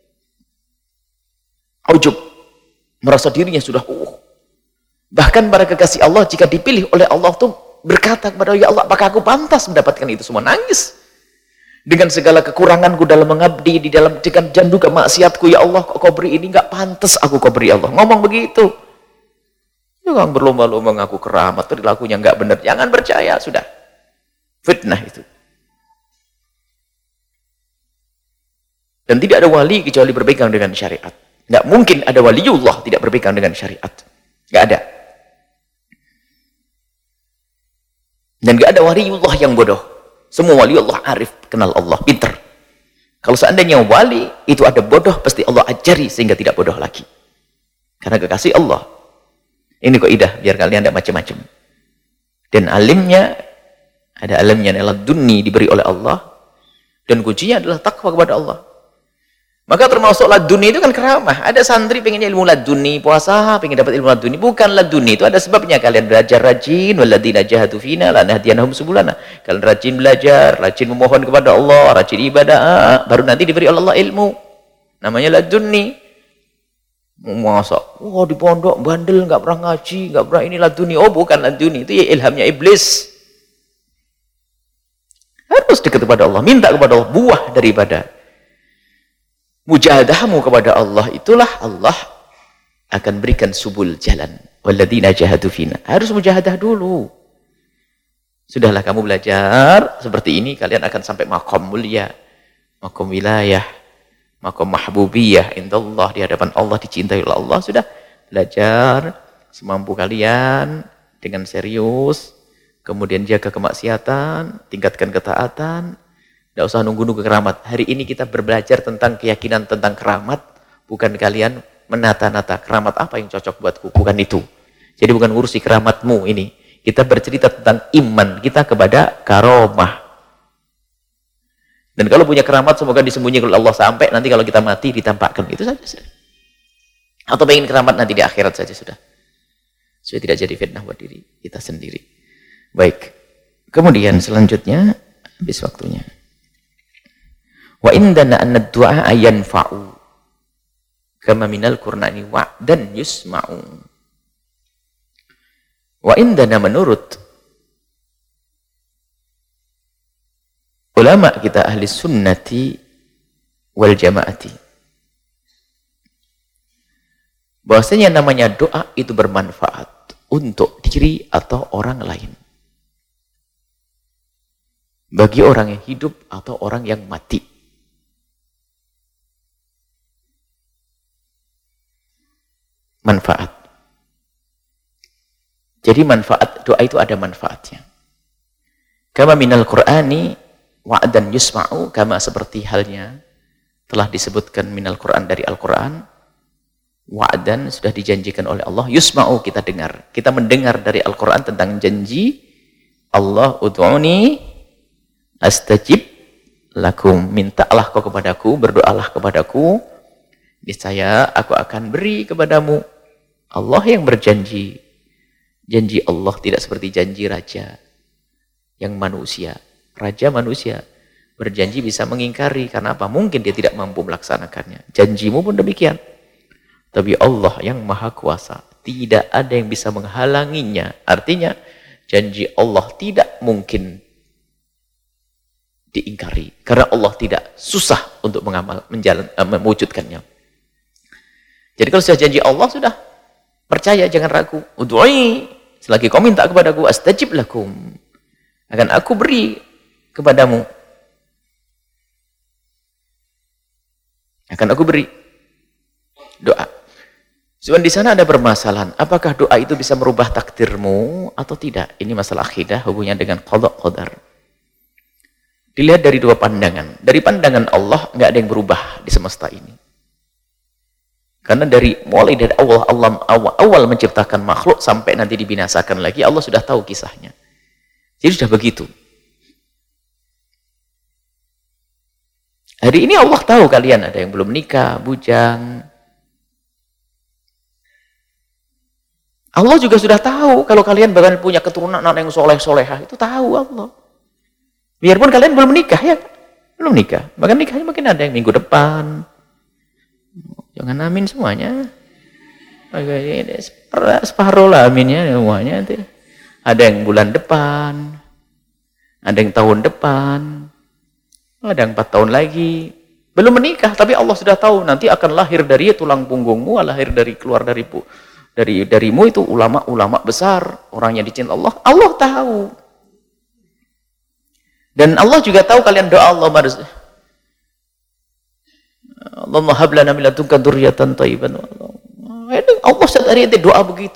Ujub, merasa dirinya sudah uh. Bahkan para kekasih Allah jika dipilih oleh Allah tuh berkata kepada ya Allah, apakah aku pantas mendapatkan itu semua? Nangis. Dengan segala kekuranganku dalam mengabdi, di dalam dengan jandu kemaksiatku, ya Allah, kok kau beri ini, nggak pantas aku kau beri Allah. Ngomong begitu. Jangan berlomba-lomba mengaku keramat, perilakunya nggak benar. Jangan percaya, sudah. Fitnah itu. Dan tidak ada wali kecuali berpegang dengan syariat. Nggak mungkin ada waliullah tidak berpegang dengan syariat. Nggak ada. Dan nggak ada waliullah yang bodoh. Semua wali Allah arif, kenal Allah, pinter. Kalau seandainya wali itu ada bodoh, pasti Allah ajari sehingga tidak bodoh lagi. Karena kekasih Allah. Ini kok idah, biar kalian tidak macam-macam. Dan alimnya, ada alimnya adalah dunni diberi oleh Allah. Dan kuncinya adalah takwa kepada Allah. Maka termasuk laduni itu kan keramah. Ada santri pengennya ilmu laduni, puasa, pengen dapat ilmu laduni. Bukan laduni, itu ada sebabnya. Kalian belajar rajin, waladina jahatu fina, lanahdiyanahum subulana. Kalian rajin belajar, rajin memohon kepada Allah, rajin ibadah, baru nanti diberi oleh Allah ilmu. Namanya laduni. Masa, oh di pondok, bandel, nggak pernah ngaji, nggak pernah ini laduni. Oh bukan laduni, itu ya ilhamnya iblis. Harus dekat kepada Allah, minta kepada Allah, buah dari ibadah. Mujahadahmu kepada Allah, itulah Allah akan berikan subul jalan. Walladzina jahadu fina. Harus mujahadah dulu. Sudahlah kamu belajar seperti ini, kalian akan sampai makom mulia, makom wilayah, makom mahbubiyah indallah, di hadapan Allah, dicintai oleh Allah. Sudah belajar semampu kalian dengan serius, kemudian jaga kemaksiatan, tingkatkan ketaatan. Tidak usah nunggu-nunggu keramat. Hari ini kita berbelajar tentang keyakinan tentang keramat. Bukan kalian menata-nata keramat apa yang cocok buatku. Bukan itu. Jadi bukan ngurusi keramatmu ini. Kita bercerita tentang iman kita kepada karomah. Dan kalau punya keramat semoga disembunyikan oleh Allah sampai nanti kalau kita mati ditampakkan. Itu saja sudah. Atau pengen keramat nanti di akhirat saja sudah. Supaya tidak jadi fitnah buat diri kita sendiri. Baik. Kemudian selanjutnya habis waktunya. Wa indana anna du'a yanfa'u kama minal qur'ani wa'dan yusma'u. Wa indana menurut ulama kita ahli sunnati wal jamaati, bahwasanya namanya doa itu bermanfaat untuk diri atau orang lain, bagi orang yang hidup atau orang yang mati. Manfaat. Jadi manfaat doa itu ada manfaatnya. Kama minal qur'ani wa'dan yusma'u, kama seperti halnya telah disebutkan minal Qur'an dari Al-Qur'an, wa'dan sudah dijanjikan oleh Allah, yusma'u kita dengar. Kita mendengar dari Al-Qur'an tentang janji Allah, ud'uni astajib lakum, mintalah kau kepadaku, berdoalah kepadaku, niscaya aku akan beri kepadamu. Allah yang berjanji. Janji Allah tidak seperti janji raja yang manusia. Raja manusia berjanji bisa mengingkari. Karena apa? Mungkin dia tidak mampu melaksanakannya. Janjimu pun demikian. Tapi Allah yang maha kuasa, tidak ada yang bisa menghalanginya. Artinya janji Allah tidak mungkin diingkari. Karena Allah tidak susah untuk mengamal, menjalan, uh, mewujudkannya. Jadi kalau sudah janji Allah, sudah percaya, jangan ragu. Ud'ui, selagi kau minta kepadaku, astajib lakum, akan aku beri kepadamu. Akan aku beri doa. Cuman di sana ada permasalahan. Apakah doa itu bisa merubah takdirmu atau tidak? Ini masalah akidah, hubungannya dengan qada qadar. Dilihat dari dua pandangan. Dari pandangan Allah, nggak ada yang berubah di semesta ini. Karena dari mulai dari awal Allah awal, awal menciptakan makhluk sampai nanti dibinasakan lagi, Allah sudah tahu kisahnya. Jadi sudah begitu. Hari ini Allah tahu kalian ada yang belum nikah, bujang. Allah juga sudah tahu kalau kalian bakal punya keturunan anak yang soleh-solehah. Itu tahu Allah. Biarpun kalian belum nikah ya. Belum nikah. Bahkan nikahnya mungkin ada yang minggu depan. Jangan amin semuanya. Separuh lah aminnya semuanya. Ada yang bulan depan. Ada yang tahun depan. Ada yang empat tahun lagi. Belum menikah. Tapi Allah sudah tahu. Nanti akan lahir dari tulang punggungmu. Lahir dari keluar dari bu. Dari darimu itu ulama-ulama besar, orang yang dicintai Allah. Allah tahu. Dan Allah juga tahu kalian doa Allah marz. Allahumma hab lana min ladunka dzurriyyatan thayyibatan. Allah setiap hari ente doa begitu.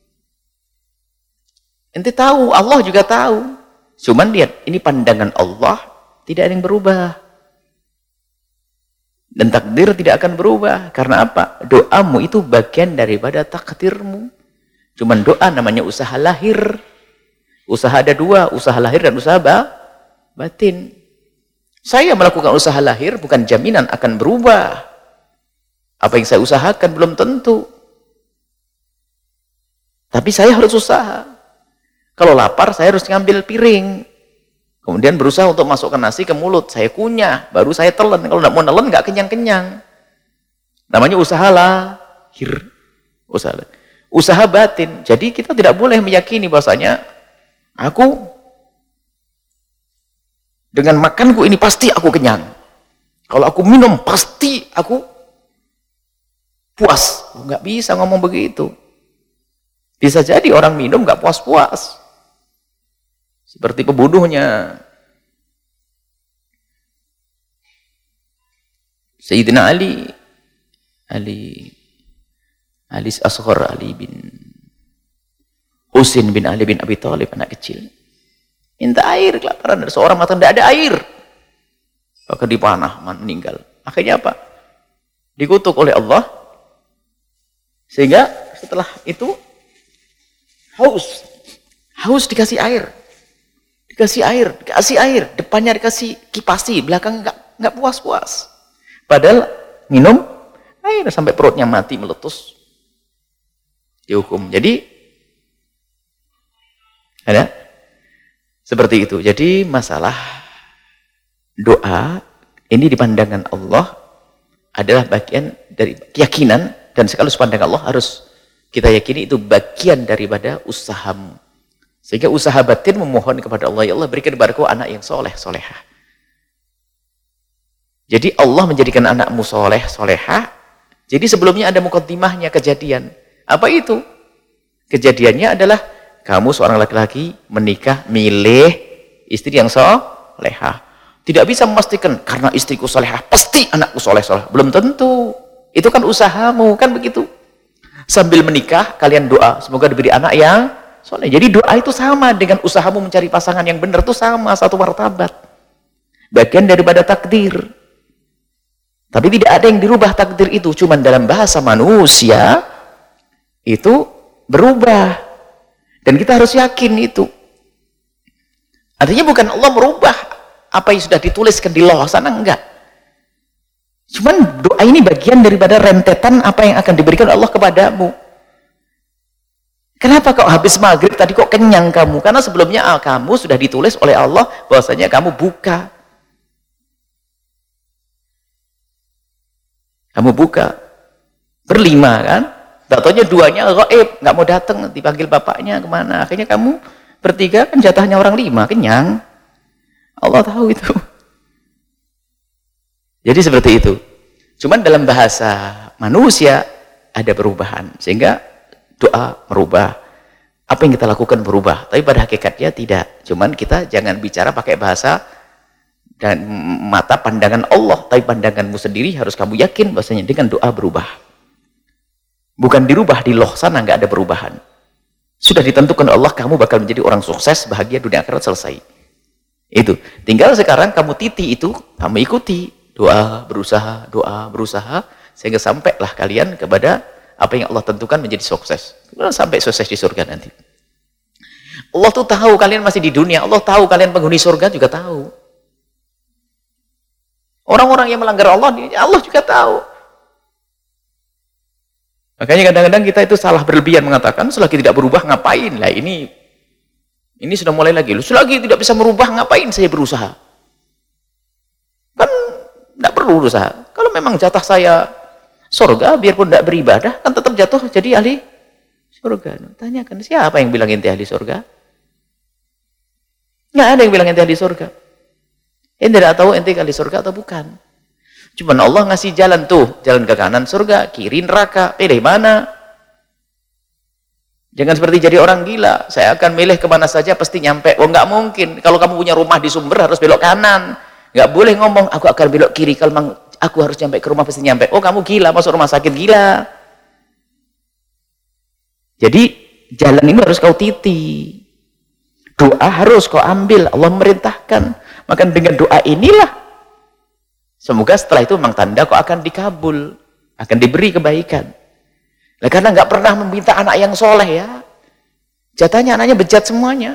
Ente tahu, Allah juga tahu. Cuman lihat, ini pandangan Allah tidak ada yang berubah. Dan takdir tidak akan berubah. Karena apa? Doamu itu bagian daripada takdirmu. Cuman doa namanya usaha lahir. Usaha ada dua. Usaha lahir dan usaha batin. Saya melakukan usaha lahir bukan jaminan akan berubah. Apa yang saya usahakan belum tentu. Tapi saya harus usaha. Kalau lapar saya harus ngambil piring. Kemudian berusaha untuk masukkan nasi ke mulut. Saya kunyah, baru saya telan. Kalau tidak mau nelen, nggak kenyang-kenyang. Namanya usaha lahir. Usaha, usaha batin. Jadi kita tidak boleh meyakini bahwasanya aku dengan makanku ini pasti aku kenyang. Kalau aku minum, pasti aku puas. Nggak bisa ngomong begitu. Bisa jadi orang minum nggak puas-puas. Seperti pembunuhnya Sayyidina Ali Ali Ali Asghar Ali bin Husain bin Ali bin Abi Thalib, anak kecil. Minta air, kelaparan, ada seorang mata tidak ada air. Maka dipanah, meninggal. Akhirnya apa? Dikutuk oleh Allah. Sehingga setelah itu haus. Haus dikasih air. Dikasih air, dikasih air, depannya dikasih kipasi, belakang nggak nggak puas-puas. Padahal minum air sampai perutnya mati meletus. Dihukum. Jadi ada seperti itu. Jadi masalah doa ini di pandangan Allah adalah bagian dari keyakinan, dan sekaligus pandangan Allah harus kita yakini itu bagian daripada usahamu. Sehingga usaha batin memohon kepada Allah, ya Allah berikan kepadaku anak yang soleh, solehah. Jadi Allah menjadikan anakmu soleh, solehah. Jadi sebelumnya ada mukaddimahnya kejadian. Apa itu? Kejadiannya adalah kamu seorang laki-laki menikah, milih istri yang solehah. Tidak bisa memastikan karena istriku solehah, pasti anakku soleh, soleh. Belum tentu. Itu kan usahamu, kan begitu. Sambil menikah, kalian doa, semoga diberi anak yang soleh. Jadi doa itu sama dengan usahamu mencari pasangan yang benar, itu sama, satu martabat. Bagian daripada takdir. Tapi tidak ada yang dirubah takdir itu, cuman dalam bahasa manusia itu berubah. Dan kita harus yakin itu. Artinya bukan Allah merubah apa yang sudah dituliskan di lauh sana, enggak. Cuman doa ini bagian daripada rentetan apa yang akan diberikan Allah kepadamu. Kenapa kok habis maghrib tadi kok kenyang kamu? Karena sebelumnya ah, kamu sudah ditulis oleh Allah bahwasanya kamu buka. Kamu buka. Berlima kan? Datanya duanya gaib, nggak mau datang, dipanggil bapaknya kemana. Akhirnya kamu bertiga kan jatahnya orang lima, kenyang. Allah tahu itu. Jadi seperti itu. Cuman dalam bahasa manusia ada perubahan. Sehingga doa merubah, apa yang kita lakukan berubah, tapi pada hakikatnya tidak. Cuman kita jangan bicara pakai bahasa dan mata pandangan Allah, tapi pandanganmu sendiri harus kamu yakin bahwasanya dengan doa berubah. Bukan dirubah di loh sana, nggak ada perubahan. Sudah ditentukan Allah kamu bakal menjadi orang sukses, bahagia dunia akhirat, selesai. Itu. Tinggal sekarang kamu titi itu, kamu ikuti doa, berusaha, doa, berusaha, sehingga sampailah kalian kepada apa yang Allah tentukan menjadi sukses. Sampai sukses di surga nanti. Allah tuh tahu kalian masih di dunia. Allah tahu kalian penghuni surga juga tahu. Orang-orang yang melanggar Allah, Allah juga tahu. Makanya kadang-kadang kita itu salah berlebihan mengatakan selagi tidak berubah ngapain lah, ini ini sudah mulai lagi, selagi tidak bisa merubah ngapain saya berusaha, kan tidak perlu berusaha. Kalau memang jatah saya surga, biarpun tidak beribadah kan tetap jatuh jadi ahli surga. Tanyakan siapa yang bilang ente ahli surga? Nggak ada yang bilang ente ahli surga. Ente tidak tahu ente ahli surga atau bukan. Cuma Allah ngasih jalan tuh, jalan ke kanan surga, kiri neraka, pilih mana? Jangan seperti jadi orang gila, saya akan milih kemana saja pasti nyampe. Oh nggak mungkin, kalau kamu punya rumah di Sumber harus belok kanan. Nggak boleh ngomong, aku akan belok kiri, kalau memang aku harus nyampe ke rumah pasti nyampe. Oh kamu gila, masuk rumah sakit gila. Jadi jalan ini harus kau titi. Doa harus kau ambil, Allah memerintahkan. Maka dengan doa inilah semoga setelah itu memang tanda kok akan dikabul, akan diberi kebaikan. Nah, karena nggak pernah meminta anak yang soleh ya, jatahnya anaknya bejat semuanya.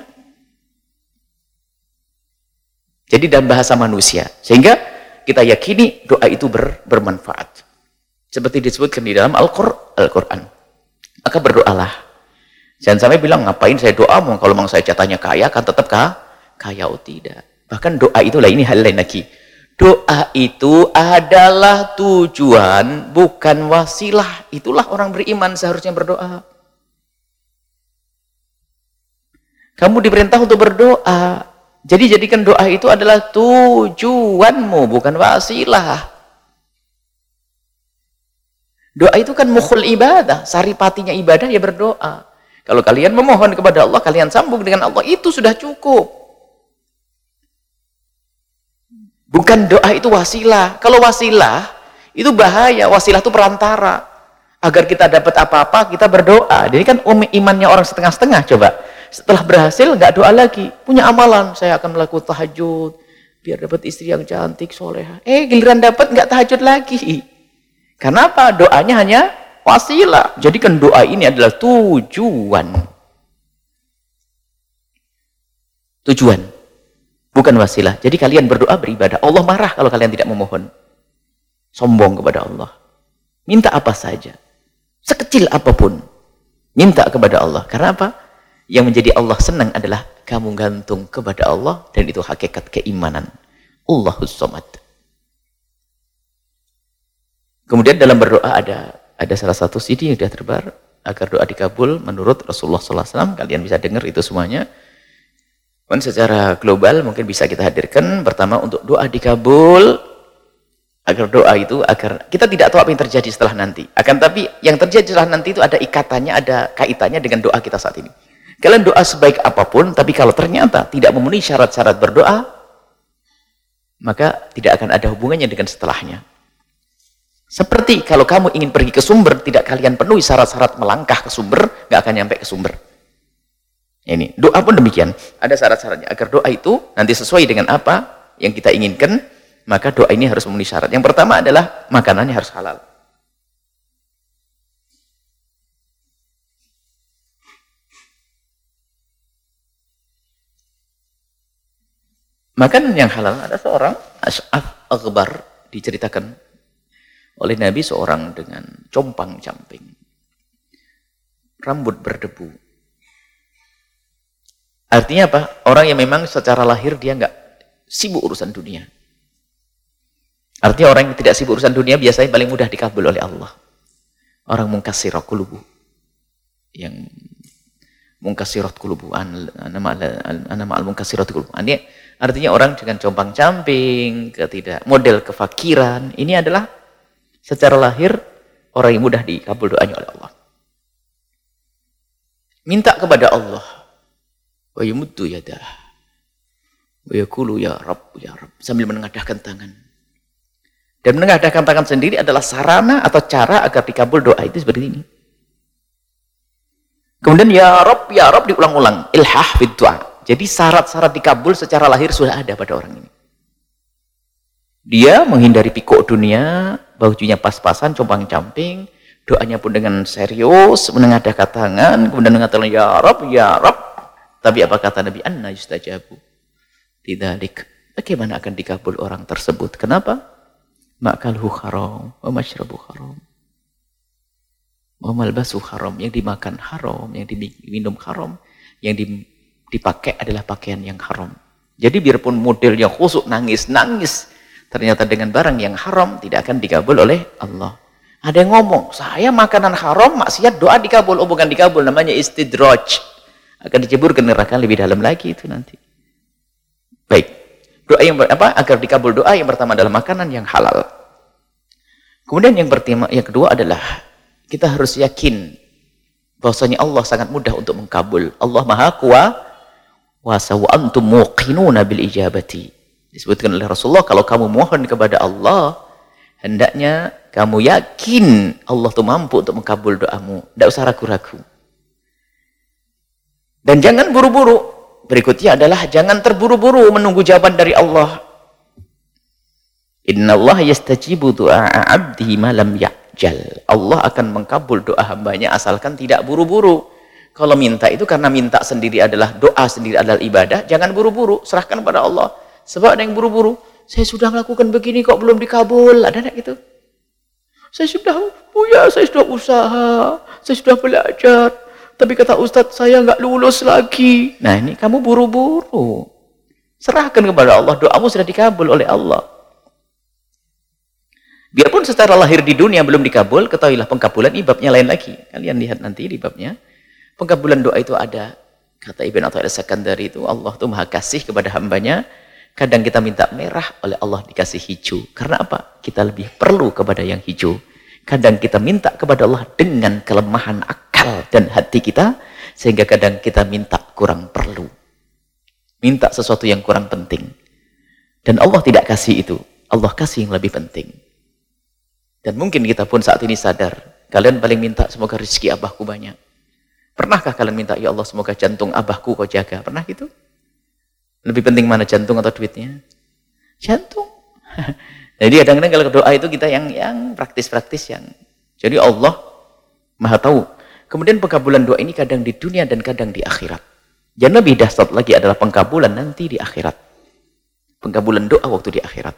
Jadi dalam bahasa manusia, sehingga kita yakini doa itu ber, bermanfaat. Seperti disebutkan di dalam Al-Quran. Maka berdoalah. Jangan sampai bilang, ngapain saya doa, kalau memang saya jatahnya kaya, kan tetap kah? Kaya atau tidak. Bahkan doa itulah, ini hal lain lagi. Doa itu adalah tujuan, bukan wasilah. Itulah orang beriman seharusnya berdoa. Kamu diperintah untuk berdoa. Jadi jadikan doa itu adalah tujuanmu, bukan wasilah. Doa itu kan mukhul ibadah, saripatinya ibadah ya berdoa. Kalau kalian memohon kepada Allah, kalian sambung dengan Allah, itu sudah cukup. Bukan doa itu wasilah. Kalau wasilah itu bahaya. Wasilah itu perantara. Agar kita dapat apa-apa, kita berdoa. Jadi kan imannya orang setengah-setengah. Coba setelah berhasil nggak doa lagi, punya amalan, saya akan melakukan tahajud biar dapat istri yang cantik, soleha. Eh giliran dapat nggak tahajud lagi. Karena apa? Doanya hanya wasilah. Jadi kan doa ini adalah tujuan. Tujuan. Bukan wasilah. Jadi kalian berdoa beribadah. Allah marah kalau kalian tidak memohon. Sombong kepada Allah. Minta apa saja. Sekecil apapun. Minta kepada Allah. Karena apa? Yang menjadi Allah senang adalah kamu gantung kepada Allah. Dan itu hakikat keimanan. Allahus Samad. Kemudian dalam berdoa ada ada salah satu C D yang sudah terbar. Agar doa dikabul menurut Rasulullah shallallahu alaihi wasallam. Kalian bisa dengar itu semuanya. Dan secara global mungkin bisa kita hadirkan. Pertama untuk doa dikabul, agar doa itu agar kita tidak tahu apa yang terjadi setelah nanti. Akan tapi yang terjadi setelah nanti itu ada ikatannya, ada kaitannya dengan doa kita saat ini. Kalian doa sebaik apapun, tapi kalau ternyata tidak memenuhi syarat-syarat berdoa, maka tidak akan ada hubungannya dengan setelahnya. Seperti kalau kamu ingin pergi ke sumber, tidak kalian penuhi syarat-syarat melangkah ke sumber, nggak akan nyampe ke sumber. Ini doa pun demikian, ada syarat-syaratnya agar doa itu nanti sesuai dengan apa yang kita inginkan. Maka doa ini harus memenuhi syarat. Yang pertama adalah makanannya harus halal. Makanan yang halal, ada seorang Ash'af Aghbar diceritakan oleh Nabi, seorang dengan compang-camping, rambut berdebu. Artinya apa? Orang yang memang secara lahir dia nggak sibuk urusan dunia. Artinya orang yang tidak sibuk urusan dunia biasanya paling mudah dikabul oleh Allah. Orang mungkasirat qulubu, yang mungkasirat qulubu, nama nama al mungkasirat qulubu. Artinya orang dengan compang-camping, ketidak model kefakiran, ini adalah secara lahir orang yang mudah dikabul doanya oleh Allah. Minta kepada Allah. Wa yumuddu yadah wa yaqulu ya Rabb ya Rabb, sambil menengadahkan tangan. Dan menengadahkan tangan sendiri adalah sarana atau cara agar dikabul doa itu seperti ini. Kemudian ya Rabb ya Rabb diulang-ulang, ilhah fid du'a. Jadi syarat-syarat dikabul secara lahir sudah ada pada orang ini. Dia menghindari pikuk dunia, bajunya pas-pasan, compang-camping, doanya pun dengan serius, menengadahkan tangan, kemudian mengatakan ya Rabb ya Rabb. Tapi apa kata Nabi? Anna yustajabu. Tidak, bagaimana akan dikabul orang tersebut? Kenapa? Ma'kalhu haram, wa mashrabu haram, wa malbasu haram. Yang dimakan haram, yang diminum haram, yang dipakai adalah pakaian yang haram. Jadi biarpun modelnya khusuk, nangis-nangis, ternyata dengan barang yang haram tidak akan dikabul oleh Allah. Ada yang ngomong, saya makanan haram, maksiat, doa dikabul. Oh bukan dikabul, namanya istidraj. Akan dicebur ke neraka lebih dalam lagi itu nanti. Baik. Doa yang apa? Agar dikabul doa yang pertama adalah makanan yang halal. Kemudian yang pertama, yang kedua adalah kita harus yakin bahwasanya Allah sangat mudah untuk mengkabul. Allah Maha Kuasa wa antum muqinuna bil ijabati. Disebutkan oleh Rasulullah, kalau kamu mohon kepada Allah, hendaknya kamu yakin Allah itu mampu untuk mengkabul doamu. Tidak usah ragu-ragu. Dan jangan buru-buru. Berikutnya adalah jangan terburu-buru menunggu jawaban dari Allah. Inna Allah yastajibu du'a abdihi ma lam ya'jal. Allah akan mengkabul doa hambanya asalkan tidak buru-buru. Kalau minta itu karena minta sendiri adalah doa sendiri adalah ibadah, jangan buru-buru, serahkan pada Allah. Sebab ada yang buru-buru, saya sudah melakukan begini kok belum dikabul, ada enggak gitu? Saya sudah, oh ya, saya sudah usaha, saya sudah belajar, tapi kata Ustadz saya nggak lulus lagi. Nah ini kamu buru-buru. Serahkan kepada Allah, doamu sudah dikabul oleh Allah. Biarpun secara lahir di dunia belum dikabul, ketahuilah pengkabulan ibabnya lain lagi. Kalian lihat nanti di babnya. Pengkabulan doa itu ada. Kata Ibn Athaillah Sakandari itu, Allah itu maha kasih kepada hambanya. Kadang kita minta merah, oleh Allah dikasih hijau. Karena apa? Kita lebih perlu kepada yang hijau. Kadang kita minta kepada Allah dengan kelemahan akal dan hati kita, sehingga kadang kita minta kurang perlu. Minta sesuatu yang kurang penting. Dan Allah tidak kasih itu. Allah kasih yang lebih penting. Dan mungkin kita pun saat ini sadar, kalian paling minta semoga rezeki abahku banyak. Pernahkah kalian minta, ya Allah semoga jantung abahku kau jaga? Pernah gitu? Lebih penting mana, jantung atau duitnya? Jantung. Jadi kadang-kadang kalau doa itu kita yang yang praktis-praktis yang. Jadi Allah Maha tahu. Kemudian pengkabulan doa ini kadang di dunia dan kadang di akhirat. Yang lebih dahsyat lagi adalah pengkabulan nanti di akhirat. Pengkabulan doa waktu di akhirat.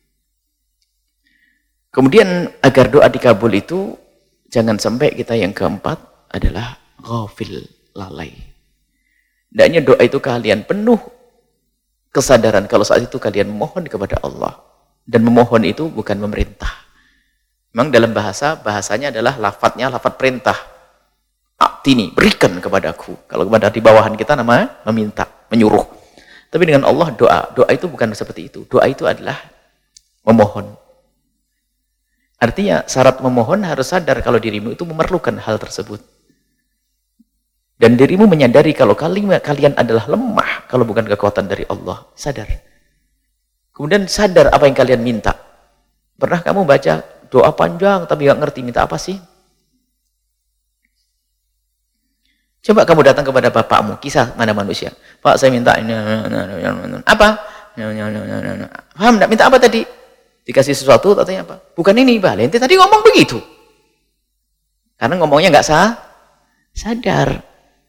Kemudian agar doa dikabul itu jangan sampai kita yang keempat adalah ghafil, lalai. Hendaknya doa itu kalian penuh kesadaran kalau saat itu kalian mohon kepada Allah. Dan memohon itu bukan memerintah. Memang dalam bahasa, bahasanya adalah lafadznya lafadz perintah. Aktini, berikan kepadaku. Kalau kepada di bawahan kita namanya meminta, menyuruh. Tapi dengan Allah doa. Doa itu bukan seperti itu. Doa itu adalah memohon. Artinya syarat memohon harus sadar kalau dirimu itu memerlukan hal tersebut. Dan dirimu menyadari kalau kalian adalah lemah kalau bukan kekuatan dari Allah. Sadar. Kemudian sadar apa yang kalian minta. Pernah kamu baca doa panjang tapi gak ngerti minta apa sih? Coba kamu datang kepada bapakmu, kisah mana manusia. Pak saya minta ini, apa? Paham enggak? Minta apa tadi? Dikasih sesuatu katanya apa? Bukan ini, Pak. Ente tadi ngomong begitu. Karena ngomongnya nggak sah, sadar.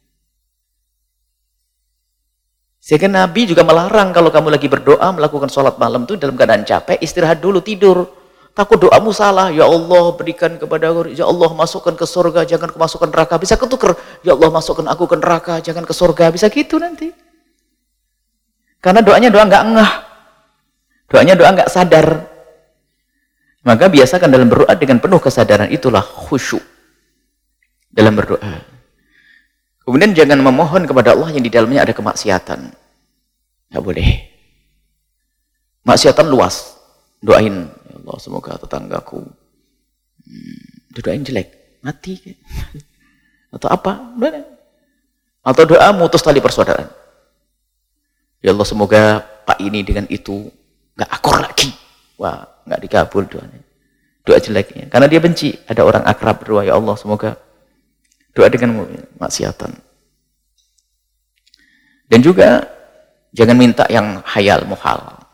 Sehingga Nabi juga melarang kalau kamu lagi berdoa, melakukan sholat malam itu dalam keadaan capek, istirahat dulu, tidur. Takut doamu salah. Ya Allah berikan kepada aku, ya Allah masukkan ke surga, jangan kemasukkan neraka. Bisa ketuker. Ya Allah masukkan aku ke neraka, jangan ke surga. Bisa gitu nanti. Karena doanya doa nggak ngeh. Doanya doa nggak sadar. Maka biasakan dalam berdoa dengan penuh kesadaran, itulah khusyuk dalam berdoa. Kemudian jangan memohon kepada Allah yang di dalamnya ada kemaksiatan. Nggak boleh. Maksiatan luas. Doain, ya Allah semoga tetanggaku hmm, doain jelek, mati. Atau apa? Atau doa mutus tali persaudaraan. Ya Allah semoga Pak ini dengan itu nggak akur lagi. Wah, nggak dikabul doanya. Doa jeleknya. Karena dia benci. Ada orang akrab berdoa, ya Allah semoga doa dengan maksiatan. Dan juga jangan minta yang hayal, muhal.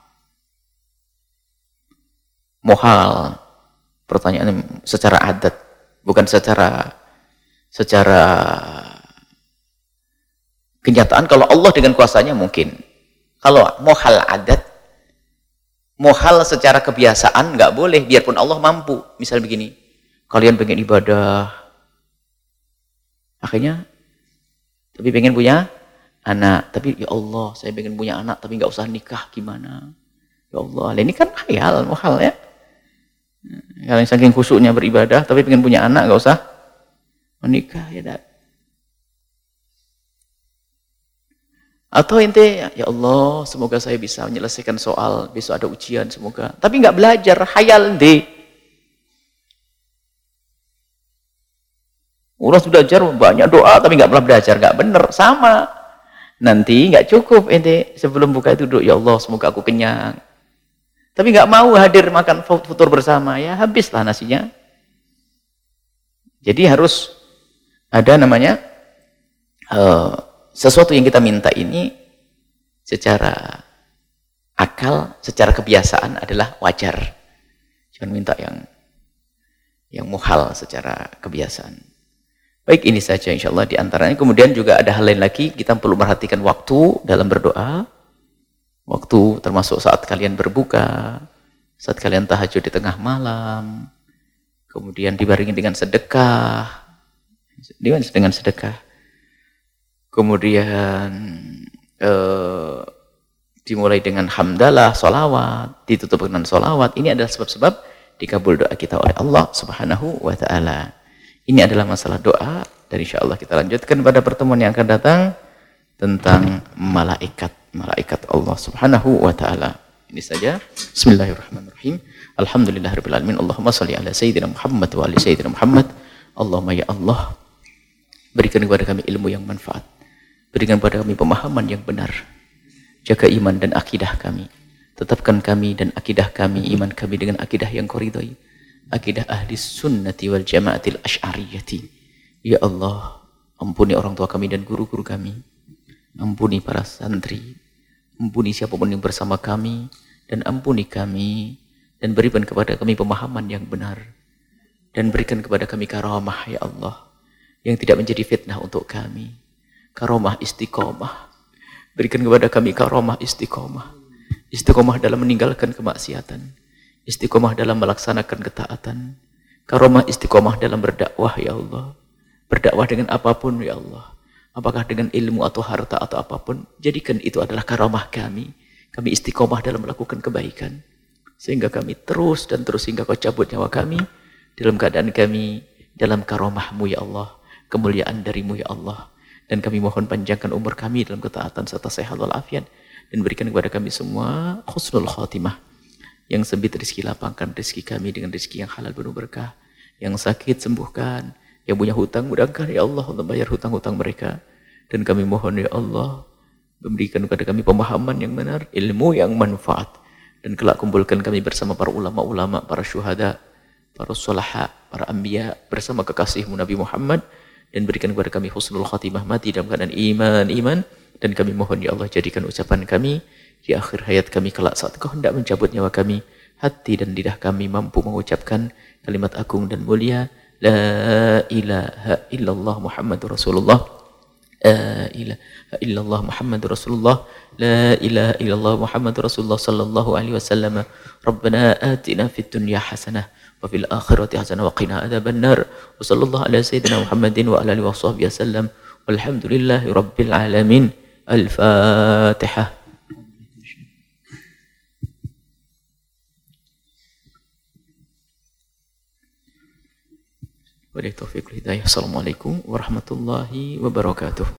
Muhal. Pertanyaan secara adat, bukan secara secara kenyataan. Kalau Allah dengan kuasanya mungkin. Kalau muhal adat, Muhal secara kebiasaan nggak boleh, biarpun Allah mampu. Misal begini, kalian pengen ibadah, akhirnya, tapi pengen punya anak, tapi ya Allah, saya pengen punya anak, tapi nggak usah nikah, gimana? Ya Allah, ini kan khayal, muhal ya. Kalian saking khusyuknya beribadah, tapi pengen punya anak, nggak usah menikah, ya dak. Atau ente, ya Allah, semoga saya bisa menyelesaikan soal, besok ada ujian, semoga. Tapi nggak belajar, khayal ente. Udah sudah belajar, banyak doa, tapi nggak pernah belajar, nggak bener, sama. Nanti nggak cukup ente, sebelum buka itu doa, ya Allah, semoga aku kenyang. Tapi nggak mau hadir makan futur bersama, ya habislah nasinya. Jadi harus ada namanya, uh, sesuatu yang kita minta ini secara akal, secara kebiasaan adalah wajar. Jangan minta yang yang muhal secara kebiasaan. Baik, ini saja insyaallah di antaranya. Kemudian juga ada hal lain lagi, kita perlu memperhatikan waktu dalam berdoa. Waktu termasuk saat kalian berbuka, saat kalian tahajud di tengah malam, kemudian dibarengi dengan sedekah, dengan sedekah. Kemudian eh, dimulai dengan hamdalah, solawat, ditutup dengan solawat. Ini adalah sebab-sebab dikabul doa kita oleh Allah Subhanahu wa Ta'ala. Ini adalah masalah doa, dan insya Allah kita lanjutkan pada pertemuan yang akan datang tentang malaikat, malaikat Allah Subhanahu wa Ta'ala. Ini saja. Bismillahirrahmanirrahim. Alhamdulillahirabbil alamin. Allahumma shalli ala sayyidina Muhammad wa ali sayyidina Muhammad. Allahumma ya Allah, berikan kepada kami ilmu yang manfaat. Berikan kepada kami pemahaman yang benar. Jaga iman dan akidah kami. Tetapkan kami dan akidah kami, iman kami dengan akidah yang kau ridhai. Akidah ahli sunnati wal jamaatil asy'ariyati. Ya Allah, ampuni orang tua kami dan guru-guru kami. Ampuni para santri. Ampuni siapapun yang bersama kami. Dan ampuni kami. Dan berikan kepada kami pemahaman yang benar. Dan berikan kepada kami karamah, ya Allah, yang tidak menjadi fitnah untuk kami. Karamah istiqomah. Berikan kepada kami karamah istiqomah. Istiqomah dalam meninggalkan kemaksiatan. Istiqomah dalam melaksanakan ketaatan. Karamah istiqomah dalam berdakwah, ya Allah. Berdakwah dengan apapun, ya Allah. Apakah dengan ilmu atau harta atau apapun. Jadikan itu adalah karamah kami. Kami istiqomah dalam melakukan kebaikan. Sehingga kami terus dan terus hingga kau cabut nyawa kami. Dalam keadaan kami dalam karamah-Mu, ya Allah. Kemuliaan dari-Mu, ya Allah. Dan kami mohon panjangkan umur kami dalam ketaatan serta sehat walafiat. Dan berikan kepada kami semua husnul khatimah. Yang sempit rezeki, lapangkan rezeki kami dengan rezeki yang halal penuh berkah. Yang sakit sembuhkan. Yang punya hutang mudahkan, ya Allah, untuk bayar hutang-hutang mereka. Dan kami mohon, ya Allah, memberikan kepada kami pemahaman yang benar, ilmu yang manfaat. Dan kelak kumpulkan kami bersama para ulama-ulama, para syuhada, para sulaha, para anbiya, bersama kekasih-Mu Nabi Muhammad. Dan berikan kepada kami husnul khatimah, mati dalam keadaan iman, iman. Dan kami mohon, ya Allah, jadikan ucapan kami di akhir hayat kami kelak saat Kau hendak mencabut nyawa kami, hati dan lidah kami mampu mengucapkan kalimat agung dan mulia, la ilaha illallah Muhammadur Rasulullah. La ilaha illallah Muhammadur Rasulullah. La ilaha illallah Muhammadur Rasulullah sallallahu alaihi wasallam. Rabbana atina fid dunya hasanah wa fil akhirati hasanah wa qina adzabannar. Wa sallallahu ala sayyidina Muhammadin wa ala alihi washabbihi wasallam. Walhamdulillahi rabbil alamin. Al-Fatihah. Wabillahi taufiq wal hidayah. Assalamualaikum warahmatullahi wabarakatuh.